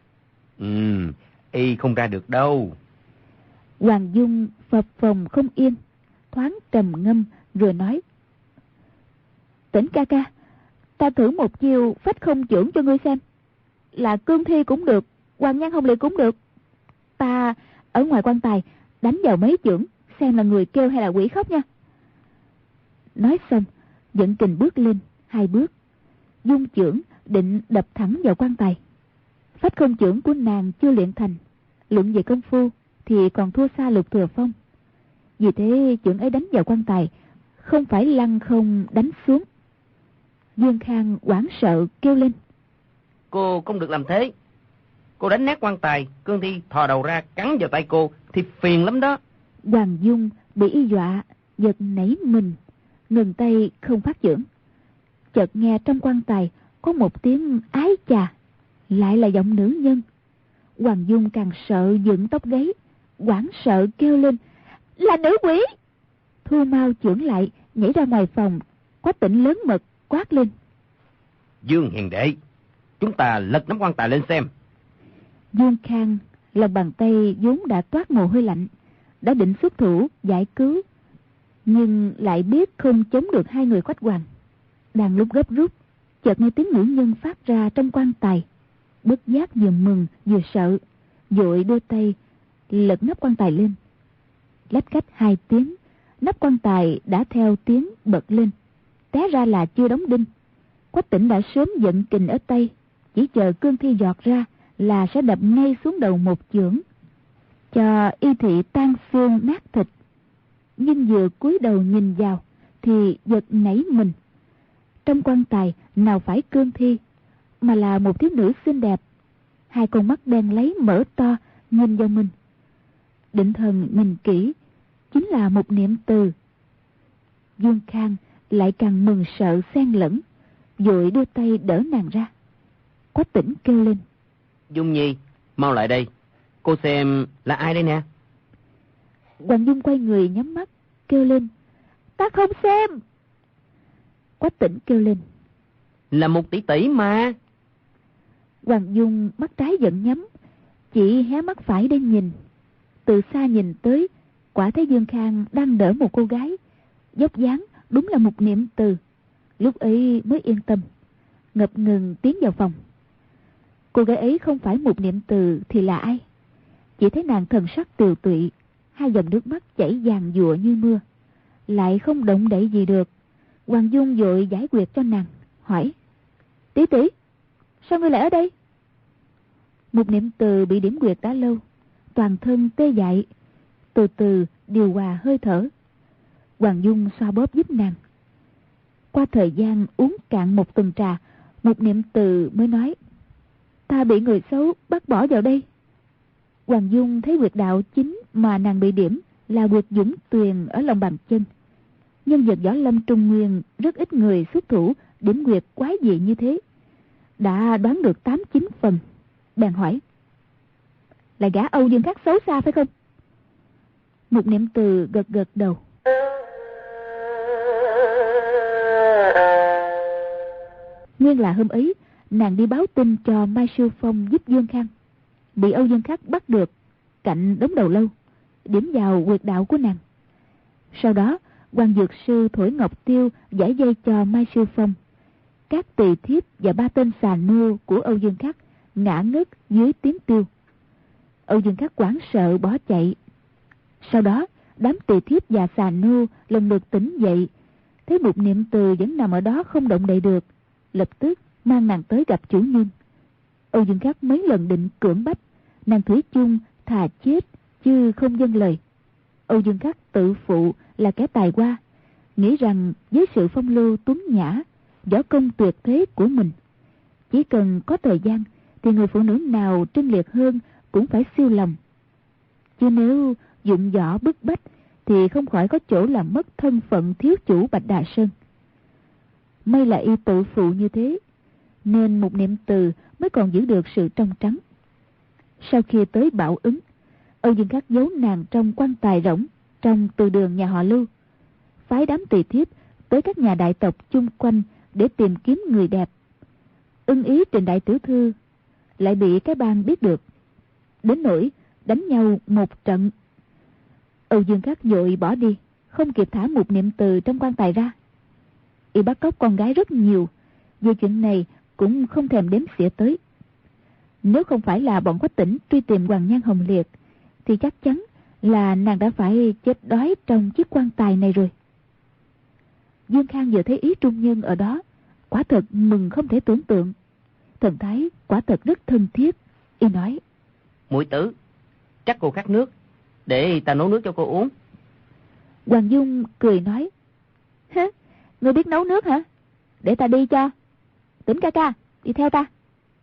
y không ra được đâu. Hoàng Dung phập phồng không yên, thoáng trầm ngâm rồi nói: Tĩnh ca ca, ta thử một chiêu phách không chưởng cho ngươi xem, là cương thi cũng được, Hoàng Nhan Hồng Liệt cũng được. Ta ở ngoài quan tài đánh vào mấy chưởng, xem là người kêu hay là quỷ khóc nha. Nói xong, dẫn kình bước lên 2 bước, dung chưởng định đập thẳng vào quan tài. Phách không chưởng của nàng chưa luyện thành, luận về công phu thì còn thua xa Lục Thừa Phong. Vì thế chưởng ấy đánh vào quan tài, không phải lăn không đánh xuống. Dương Khang hoảng sợ kêu lên: Cô không được làm thế. Cô đánh nát quan tài, cương thi thò đầu ra cắn vào tay cô thì phiền lắm đó. Hoàng Dung bị y dọa, giật nảy mình, ngừng tay không phát chưởng. Chợt nghe trong quan tài có một tiếng ái chà, lại là giọng nữ nhân. Hoàng Dung càng sợ dựng tóc gáy, hoảng sợ kêu lên: Là nữ quỷ! Thu mau chưởng lại, nhảy ra ngoài phòng. Quách Tĩnh lớn mật quát lên: Dương hiền đệ, chúng ta lật nắm quan tài lên xem. Dương Khang Lòng bàn tay vốn đã toát mồ hôi lạnh, đã định xuất thủ giải cứu, nhưng lại biết không chống được hai người Quách Hoằng. Đang lúc gấp rút, chợt nghe tiếng nữ nhân phát ra trong quan tài, bất giác vừa mừng vừa sợ, vội đưa tay lật nắp quan tài lên. Lách cách 2 tiếng, nắp quan tài đã theo tiếng bật lên. Té ra là chưa đóng đinh. Quách Tĩnh đã sớm giận kình ở tay, chỉ chờ cương thi giọt ra là sẽ đập ngay xuống đầu một chưởng, cho y thị tan xương nát thịt. Nhưng vừa cúi đầu nhìn vào thì giật nảy mình. Trong quan tài nào phải cương thi, mà là một thiếu nữ xinh đẹp. 2 con mắt đen lấy mở to nhìn vào mình. Định thần nhìn kỹ, chính là một Niệm Từ. Dương Khang lại càng mừng sợ xen lẫn, vội đưa tay đỡ nàng ra. Quách Tĩnh kêu lên: Dung Nhi, mau lại đây, cô xem là ai đây nè. Hoàng Dung quay người nhắm mắt kêu lên: Ta không xem. Quách Tĩnh kêu lên: Là một tỷ tỷ mà. Hoàng Dung mắt trái vẫn nhắm, chỉ hé mắt phải để nhìn. Từ xa nhìn tới, quả thấy Dương Khang đang đỡ một cô gái, dốc dáng đúng là một Niệm Từ. Lúc ấy mới yên tâm, ngập ngừng tiến vào phòng. Cô gái ấy không phải một Niệm Từ thì là ai? Chỉ thấy nàng thần sắc tiều tụy, 2 dòng nước mắt chảy vàng dụa như mưa, lại không động đậy gì được. Hoàng Dung vội giải quyết cho nàng, hỏi: Tỷ tỷ, sao ngươi lại ở đây? Một Niệm Từ bị điểm quyệt đã lâu, toàn thân tê dại, từ từ điều hòa hơi thở. Hoàng Dung xoa bóp giúp nàng. Qua thời gian uống cạn một tuần trà, một Niệm Từ mới nói: Ta bị người xấu bắt bỏ vào đây. Hoàng Dung thấy huyệt đạo chính mà nàng bị điểm là huyệt Dũng Tuyền ở lòng bàn chân. Nhân vật võ lâm Trung Nguyên rất ít người xuất thủ điểm huyệt quái dị như thế, đã đoán được 8-9 phần. Bèn hỏi: Là gã Âu Dương Khắc xấu xa phải không? Một Niệm Từ gật gật đầu. Nguyên là hôm ấy nàng đi báo tin cho Mai Sư Phong giúp Dương Khang, bị Âu Dương Khắc bắt được cạnh đống đầu lâu, điểm vào huyệt đạo của nàng. Sau đó Hoàng Dược Sư thổi ngọc tiêu giải dây cho Mai Sư Phong. Các tỳ thiếp và 3 tên xà nô của Âu Dương Khắc ngã ngất dưới tiếng tiêu. Âu Dương Khắc hoảng sợ bỏ chạy. Sau đó đám tỳ thiếp và xà nô lần lượt tỉnh dậy, thấy một Niệm Từ vẫn nằm ở đó không động đậy được, lập tức mang nàng tới gặp chủ nhân. Âu Dương Khắc mấy lần định cưỡng bách, nàng thủy chung thà chết chứ không vâng lời. Âu Dương Khắc tự phụ là kẻ tài hoa, nghĩ rằng với sự phong lưu tuấn nhã, võ công tuyệt thế của mình, chỉ cần có thời gian thì người phụ nữ nào trinh liệt hơn cũng phải siêu lòng. Chứ nếu dụng võ bức bách thì không khỏi có chỗ làm mất thân phận thiếu chủ Bạch Đà Sơn. May là y tự phụ như thế, nên một Niệm Từ mới còn giữ được sự trong trắng. Sau khi tới Bảo Ứng, Âu Dương Khắc giấu nàng trong quan tài rỗng trong từ đường nhà họ Lưu, phái đám tỳ thiếp tới các nhà đại tộc chung quanh để tìm kiếm người đẹp. Ưng ý Trình đại tiểu thư lại bị cái bang biết được, đến nỗi đánh nhau một trận. Âu Dương Khắc vội bỏ đi, không kịp thả một Niệm Từ trong quan tài ra. Y bắt cóc con gái rất nhiều, về chuyện này cũng không thèm đếm xỉa tới. Nếu không phải là bọn Quách Tĩnh truy tìm Hoàng Nhan Hồng Liệt thì chắc chắn là nàng đã phải chết đói trong chiếc quan tài này rồi. Dương Khang vừa thấy ý trung nhân ở đó, quả thật mừng không thể tưởng tượng. Thần thái quả thật rất thân thiết. Y nói: Muội tử, chắc cô khát nước, để ta nấu nước cho cô uống. Hoàng Dung cười nói: Hả? Ngươi biết nấu nước hả? Để ta đi cho. Tĩnh ca ca, đi theo ta.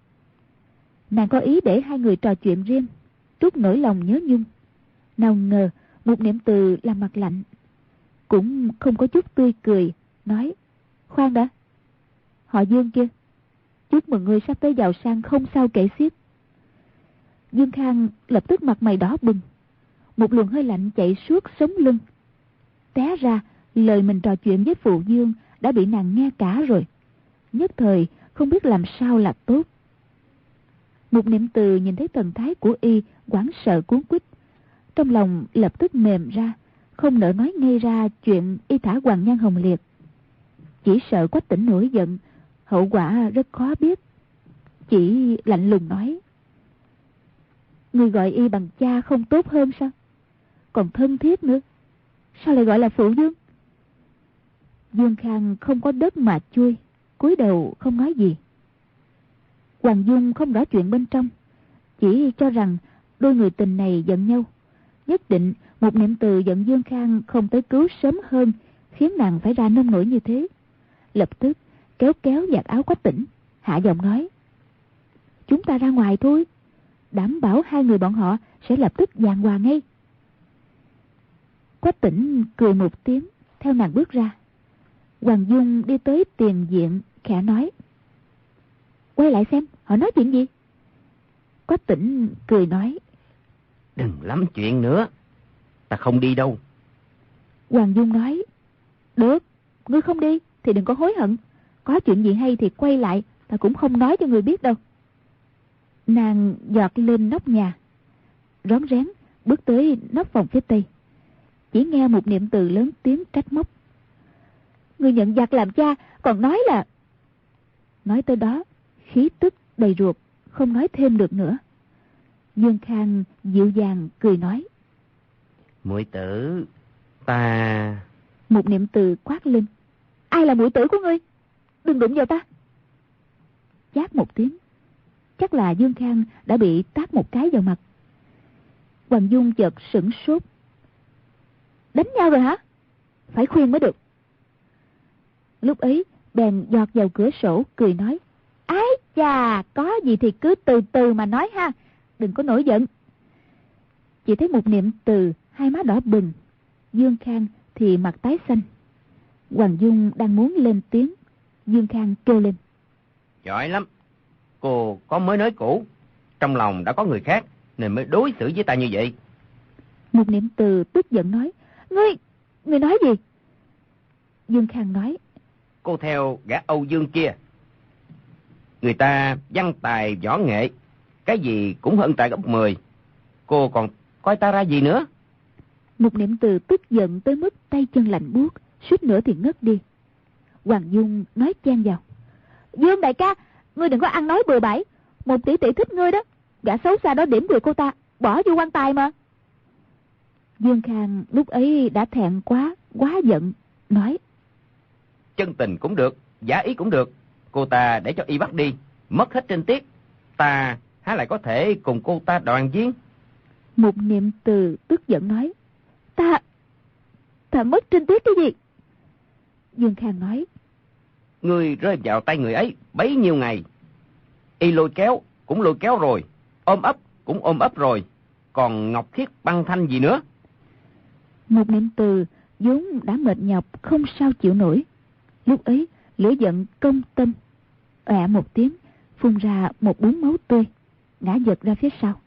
Nàng có ý để 2 người trò chuyện riêng, trút nỗi lòng nhớ nhung. Nào ngờ một Niệm Từ làm mặt lạnh, cũng không có chút tươi cười, nói: Khoan đã, họ Dương kia, chúc mừng ngươi sắp tới giàu sang không sao kể xiết. Dương Khang lập tức mặt mày đỏ bừng, một luồng hơi lạnh chạy suốt sống lưng. Té ra lời mình trò chuyện với phụ Dương đã bị nàng nghe cả rồi, nhất thời không biết làm sao là tốt. Một niệm từ nhìn thấy thần thái của y hoảng sợ cuống quýt, trong lòng lập tức mềm ra, không nỡ nói ngay ra chuyện y thả Hoàng Nhan Hồng Liệt. Chỉ sợ Quách Tĩnh nổi giận, hậu quả rất khó biết. Chỉ lạnh lùng nói: Ngươi gọi y bằng cha không tốt hơn sao? Còn thân thiết nữa, sao lại gọi là phụ vương? Dương Khang không có đất mà chui, cúi đầu không nói gì. Hoàng Dung không rõ chuyện bên trong, chỉ cho rằng đôi người tình này giận nhau. Nhất định một niệm từ giận Dương Khang không tới cứu sớm hơn, khiến nàng phải ra nông nổi như thế. Lập tức kéo kéo vạt áo Quách Tĩnh, hạ giọng nói: Chúng ta ra ngoài thôi, đảm bảo hai người bọn họ sẽ lập tức giảng hòa ngay. Quách Tĩnh cười một tiếng, theo nàng bước ra. Hoàng Dung đi tới tiền viện, khẽ nói: Quay lại xem họ nói chuyện gì. Quách Tĩnh cười nói: Đừng lắm chuyện nữa, ta không đi đâu. Hoàng Dung nói: Được, ngươi không đi thì đừng có hối hận. Có chuyện gì hay thì quay lại, ta cũng không nói cho ngươi biết đâu. Nàng giọt lên nóc nhà, rón rén bước tới nóc phòng phía tây. Chỉ nghe một niệm từ lớn tiếng trách móc: Ngươi nhận giặc làm cha, còn nói là... Nói tới đó, khí tức đầy ruột, không nói thêm được nữa. Dương Khang dịu dàng cười nói: Muội tử, ta... Một niệm từ quát lên: Ai là muội tử của ngươi? Đừng đụng vào ta. Chát một tiếng, chắc là Dương Khang đã bị tát một cái vào mặt. Hoàng Dung chợt sửng sốt. Đánh nhau rồi hả? Phải khuyên mới được. Lúc ấy bèn giọt vào cửa sổ cười nói: Ái chà, có gì thì cứ từ từ mà nói ha, đừng có nổi giận. Chỉ thấy một niệm từ hai má đỏ bừng, Dương Khang thì mặt tái xanh. Hoàng Dung đang muốn lên tiếng, Dương Khang kêu lên: Giỏi lắm, cô có mới nới cũ, trong lòng đã có người khác nên mới đối xử với ta như vậy. Một niệm từ tức giận nói: Ngươi nói gì? Dương Khang nói: Cô theo gã Âu Dương kia, người ta văn tài võ nghệ, cái gì cũng hơn ta gấp 10. Cô còn coi ta ra gì nữa? Một niệm từ tức giận tới mức tay chân lạnh buốt, suýt nữa thì ngất đi. Hoàng Dung nói chen vào: Dương đại ca, ngươi đừng có ăn nói bừa bãi. Một tỷ tỷ thích ngươi đó, gã xấu xa đó điểm được cô ta, bỏ vô quan tài mà. Dương Khang lúc ấy đã thẹn quá giận, nói: Chân tình cũng được, giả ý cũng được, cô ta để cho y bắt đi, mất hết trinh tiết, ta há lại có thể cùng cô ta đoàn viên? Một niệm từ tức giận nói: Ta mất trinh tiết cái gì? Dương Khang nói: Ngươi rơi vào tay người ấy bấy nhiêu ngày, y lôi kéo cũng lôi kéo rồi, ôm ấp cũng ôm ấp rồi, còn ngọc thiết băng thanh gì nữa? Một niệm từ vốn đã mệt nhọc không sao chịu nổi, lúc ấy lửa giận công tâm, ọe một tiếng phun ra một búng máu tươi, ngã giật ra phía sau.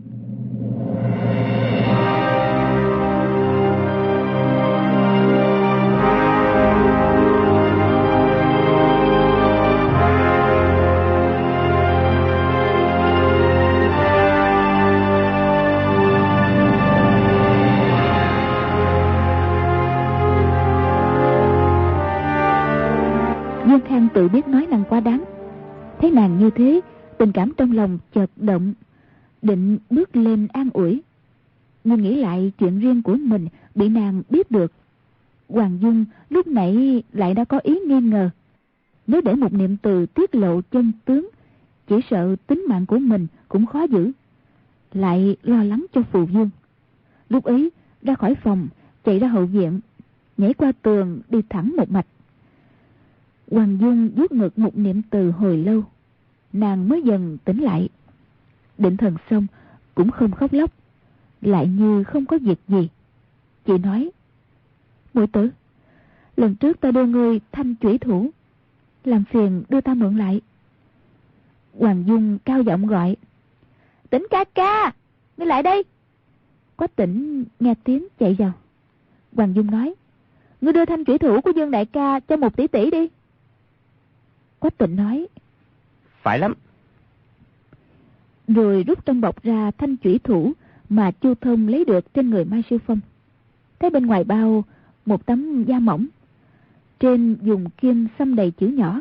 Dương Khang tự biết nói nàng quá đáng, thấy nàng như thế, tình cảm trong lòng chợt động, định bước lên an ủi, nhưng nghĩ lại chuyện riêng của mình bị nàng biết được. Hoàng Dung lúc nãy lại đã có ý nghi ngờ, nếu để một niệm từ tiết lộ chân tướng, chỉ sợ tính mạng của mình cũng khó giữ, lại lo lắng cho phù vương. Lúc ấy ra khỏi phòng, chạy ra hậu viện, nhảy qua tường đi thẳng một mạch. Hoàng Dung vuốt ngực một niệm từ hồi lâu, nàng mới dần tỉnh lại. Định thần xong cũng không khóc lóc, lại như không có việc gì. Chị nói: Muội tử, lần trước ta đưa ngươi thanh chủy thủ, làm phiền đưa ta mượn lại. Hoàng Dung cao giọng gọi: Tĩnh ca ca, ngươi lại đây. Quách Tĩnh nghe tiếng chạy vào. Hoàng Dung nói: Ngươi đưa thanh chủy thủ của Dương đại ca cho một tỷ tỷ đi. Quách Tĩnh nói: Phải lắm. rồi rút trong bọc ra thanh chủy thủ mà Chu Thông lấy được trên người Mai Sư Phong. Thấy bên ngoài bao một tấm da mỏng, trên dùng kim xăm đầy chữ nhỏ.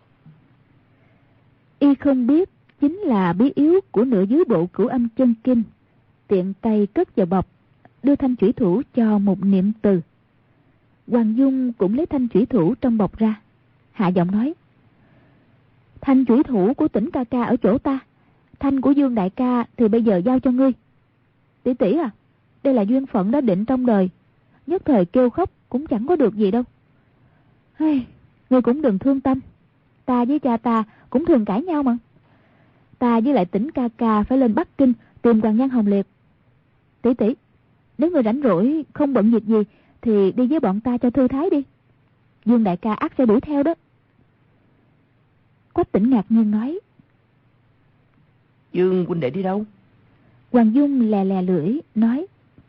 Y không biết chính là bí yếu của nửa dưới bộ Cửu Âm Chân Kinh, tiện tay cất vào bọc, đưa thanh chủy thủ cho một niệm từ. Hoàng Dung cũng lấy thanh chủy thủ trong bọc ra, hạ giọng nói: thanh chủy thủ của Tỉnh ca ca ở chỗ ta, thanh của Dương đại ca thì bây giờ giao cho ngươi. Tỷ tỷ à, đây là duyên phận đã định trong đời, nhất thời kêu khóc cũng chẳng có được gì đâu. Ngươi cũng đừng thương tâm, ta với cha ta cũng thường cãi nhau mà. Ta với lại Tỉnh ca ca phải lên Bắc Kinh tìm Hoàng Nhan Hồng Liệt. Tỷ tỷ, nếu ngươi rảnh rỗi không bận việc gì thì đi với bọn ta cho thư thái đi. Dương đại ca ắt sẽ đuổi theo đó. Quách Tĩnh ngạc nhiên nói: Dương huynh đệ đi đâu? Hoàng Dung lè lè lưỡi nói: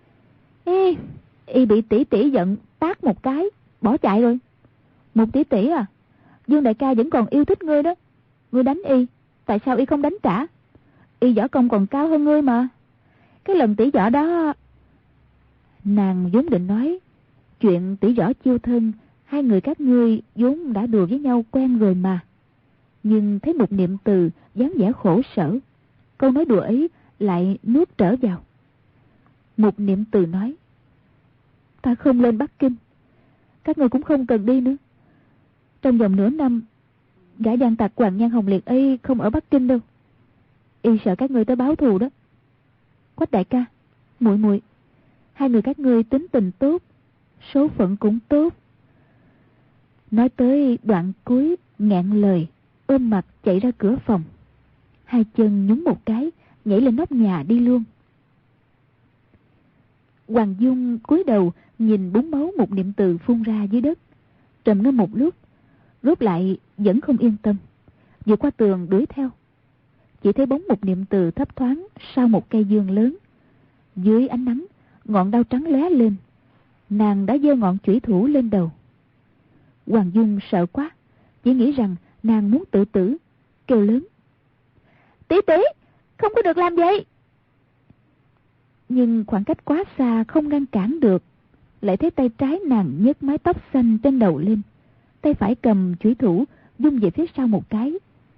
y bị tỷ tỷ giận tát một cái bỏ chạy rồi. Một tỷ tỷ à, Dương đại ca vẫn còn yêu thích ngươi đó. Ngươi đánh y, tại sao y không đánh trả? Y võ công còn cao hơn ngươi mà. Cái lần tỷ võ đó... Nàng vốn định nói chuyện tỷ võ chiêu thân, hai người các ngươi vốn đã đùa với nhau quen rồi mà. Nhưng thấy một niệm từ dáng vẻ khổ sở, câu nói đùa ấy lại nuốt trở vào. Một niệm từ nói: ta không lên Bắc Kinh, các ngươi cũng không cần đi nữa. Trong vòng nửa năm, gã gian tặc Hoàng Nhan Hồng Liệt ấy không ở Bắc Kinh đâu. Y sợ các ngươi tới báo thù đó. Quách đại ca, muội muội, hai người các ngươi tính tình tốt, số phận cũng tốt. Nói tới đoạn cuối nghẹn lời, ôm mặt chạy ra cửa phòng, hai chân nhún một cái, nhảy lên nóc nhà đi luôn. Hoàng Dung cúi đầu nhìn búng máu một niệm từ phun ra dưới đất, trầm ngâm một lúc, rốt lại vẫn không yên tâm, vượt qua tường đuổi theo. Chỉ thấy bóng một niệm từ thấp thoáng sau một cây dương lớn. Dưới ánh nắng, ngọn đao trắng lóe lên, nàng đã giơ ngọn chủy thủ lên đầu. Hoàng Dung sợ quá, chỉ nghĩ rằng nàng muốn tự tử, kêu lớn: tỷ tỷ, không có được làm vậy. Nhưng khoảng cách quá xa không ngăn cản được, lại thấy tay trái nàng nhấc mái tóc xanh trên đầu lên, tay phải cầm chủy thủ vung về phía sau một cái,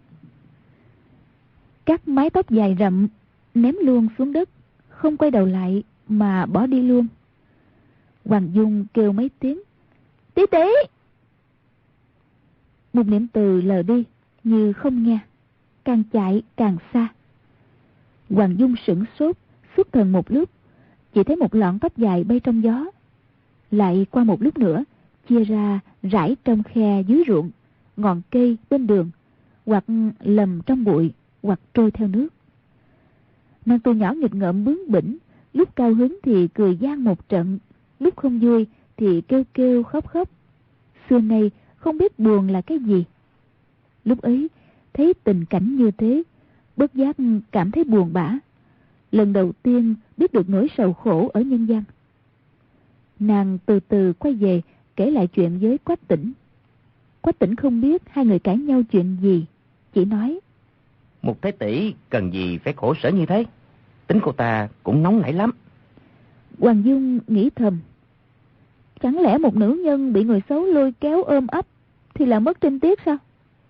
cắt mái tóc dài rậm, ném luôn xuống đất, không quay đầu lại mà bỏ đi luôn. Hoàng Dung kêu mấy tiếng: tỷ tỷ. Một niệm từ lờ đi như không nghe, càng chạy càng xa. Hoàng Dung sửng sốt, xuất thần một lúc, chỉ thấy một lọn tóc dài bay trong gió. Lại qua một lúc nữa, chia ra rải trong khe dưới ruộng, ngọn cây bên đường, hoặc lầm trong bụi, hoặc trôi theo nước. Nàng từ nhỏ nghịch ngợm bướng bỉnh, lúc cao hứng thì cười gian một trận, lúc không vui thì kêu kêu khóc khóc. Xưa nay không biết buồn là cái gì. Lúc ấy thấy tình cảnh như thế, bất giác cảm thấy buồn bã. Lần đầu tiên biết được nỗi sầu khổ ở nhân gian. Nàng từ từ quay về kể lại chuyện với Quách Tĩnh. Quách Tĩnh không biết hai người cãi nhau chuyện gì, chỉ nói: một thế tỷ cần gì phải khổ sở như thế, tính cô ta cũng nóng nảy lắm. Hoàng Dung nghĩ thầm: chẳng lẽ một nữ nhân bị người xấu lôi kéo ôm ấp thì là mất trinh tiết sao?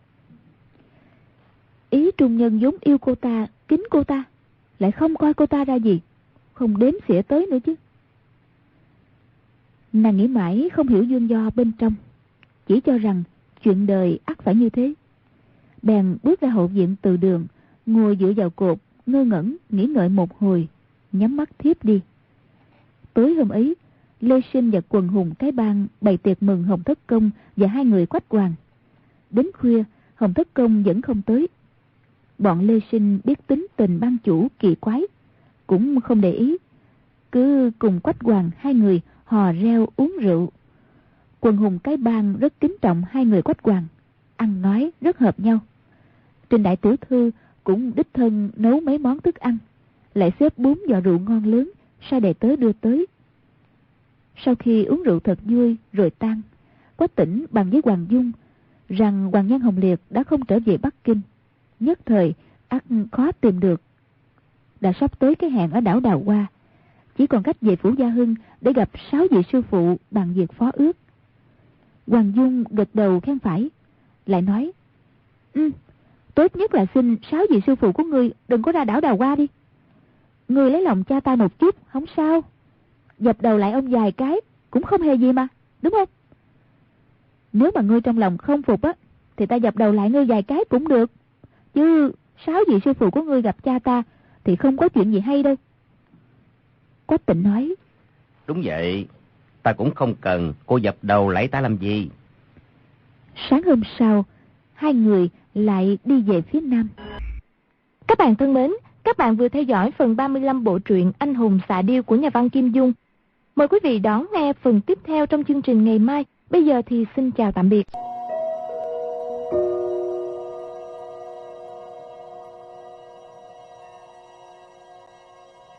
Ý trung nhân vốn yêu cô ta, kính cô ta, lại không coi cô ta ra gì, không đếm xỉa tới nữa chứ. Nàng nghĩ mãi không hiểu nguyên do bên trong, chỉ cho rằng chuyện đời ắt phải như thế. Bèn bước ra hậu viện từ đường, ngồi dựa vào cột, ngơ ngẩn nghĩ ngợi một hồi, nhắm mắt thiếp đi. Tối hôm ấy, Lê Sinh và quần hùng cái bang bày tiệc mừng Hồng Thất Công và hai người Quách Hoàng. Đến khuya, Hồng Thất Công vẫn không tới. Bọn Lê Sinh biết tính tình ban chủ kỳ quái, cũng không để ý, cứ cùng Quách Hoàng hai người hò reo uống rượu. Quần hùng cái bang rất kính trọng hai người Quách Hoàng, ăn nói rất hợp nhau. Trình đại tiểu thư cũng đích thân nấu mấy món thức ăn, lại xếp 4 giỏ rượu ngon lớn, sai đầy tớ đưa tới. Sau khi uống rượu thật vui rồi tan, Quách Tĩnh bàn với Hoàng Dung rằng Hoàng Nhan Hồng Liệt đã không trở về Bắc Kinh, nhất thời ắt khó tìm được, đã sắp tới cái hẹn ở đảo Đào Hoa, chỉ còn cách về Phủ Gia Hưng để gặp 6 vị sư phụ bàn việc phó ước. Hoàng Dung gật đầu khen phải, lại nói: tốt nhất là xin 6 vị sư phụ của ngươi đừng có ra đảo Đào Hoa đi. Ngươi lấy lòng cha ta một chút không sao, dập đầu lại ông vài cái cũng không hề gì mà, đúng không? Nếu mà ngươi trong lòng không phục á, thì ta dập đầu lại ngươi vài cái cũng được, chứ 6 vị sư phụ của ngươi gặp cha ta thì không có chuyện gì hay đâu. Quách Tịnh nói: đúng vậy, ta cũng không cần cô dập đầu lạy ta làm gì. Sáng hôm sau, hai người lại đi về phía nam. Các bạn thân mến, các bạn vừa theo dõi phần 35 bộ truyện Anh hùng xạ điêu của nhà văn Kim Dung. Mời quý vị đón nghe phần tiếp theo trong chương trình ngày mai. Bây giờ thì xin chào tạm biệt.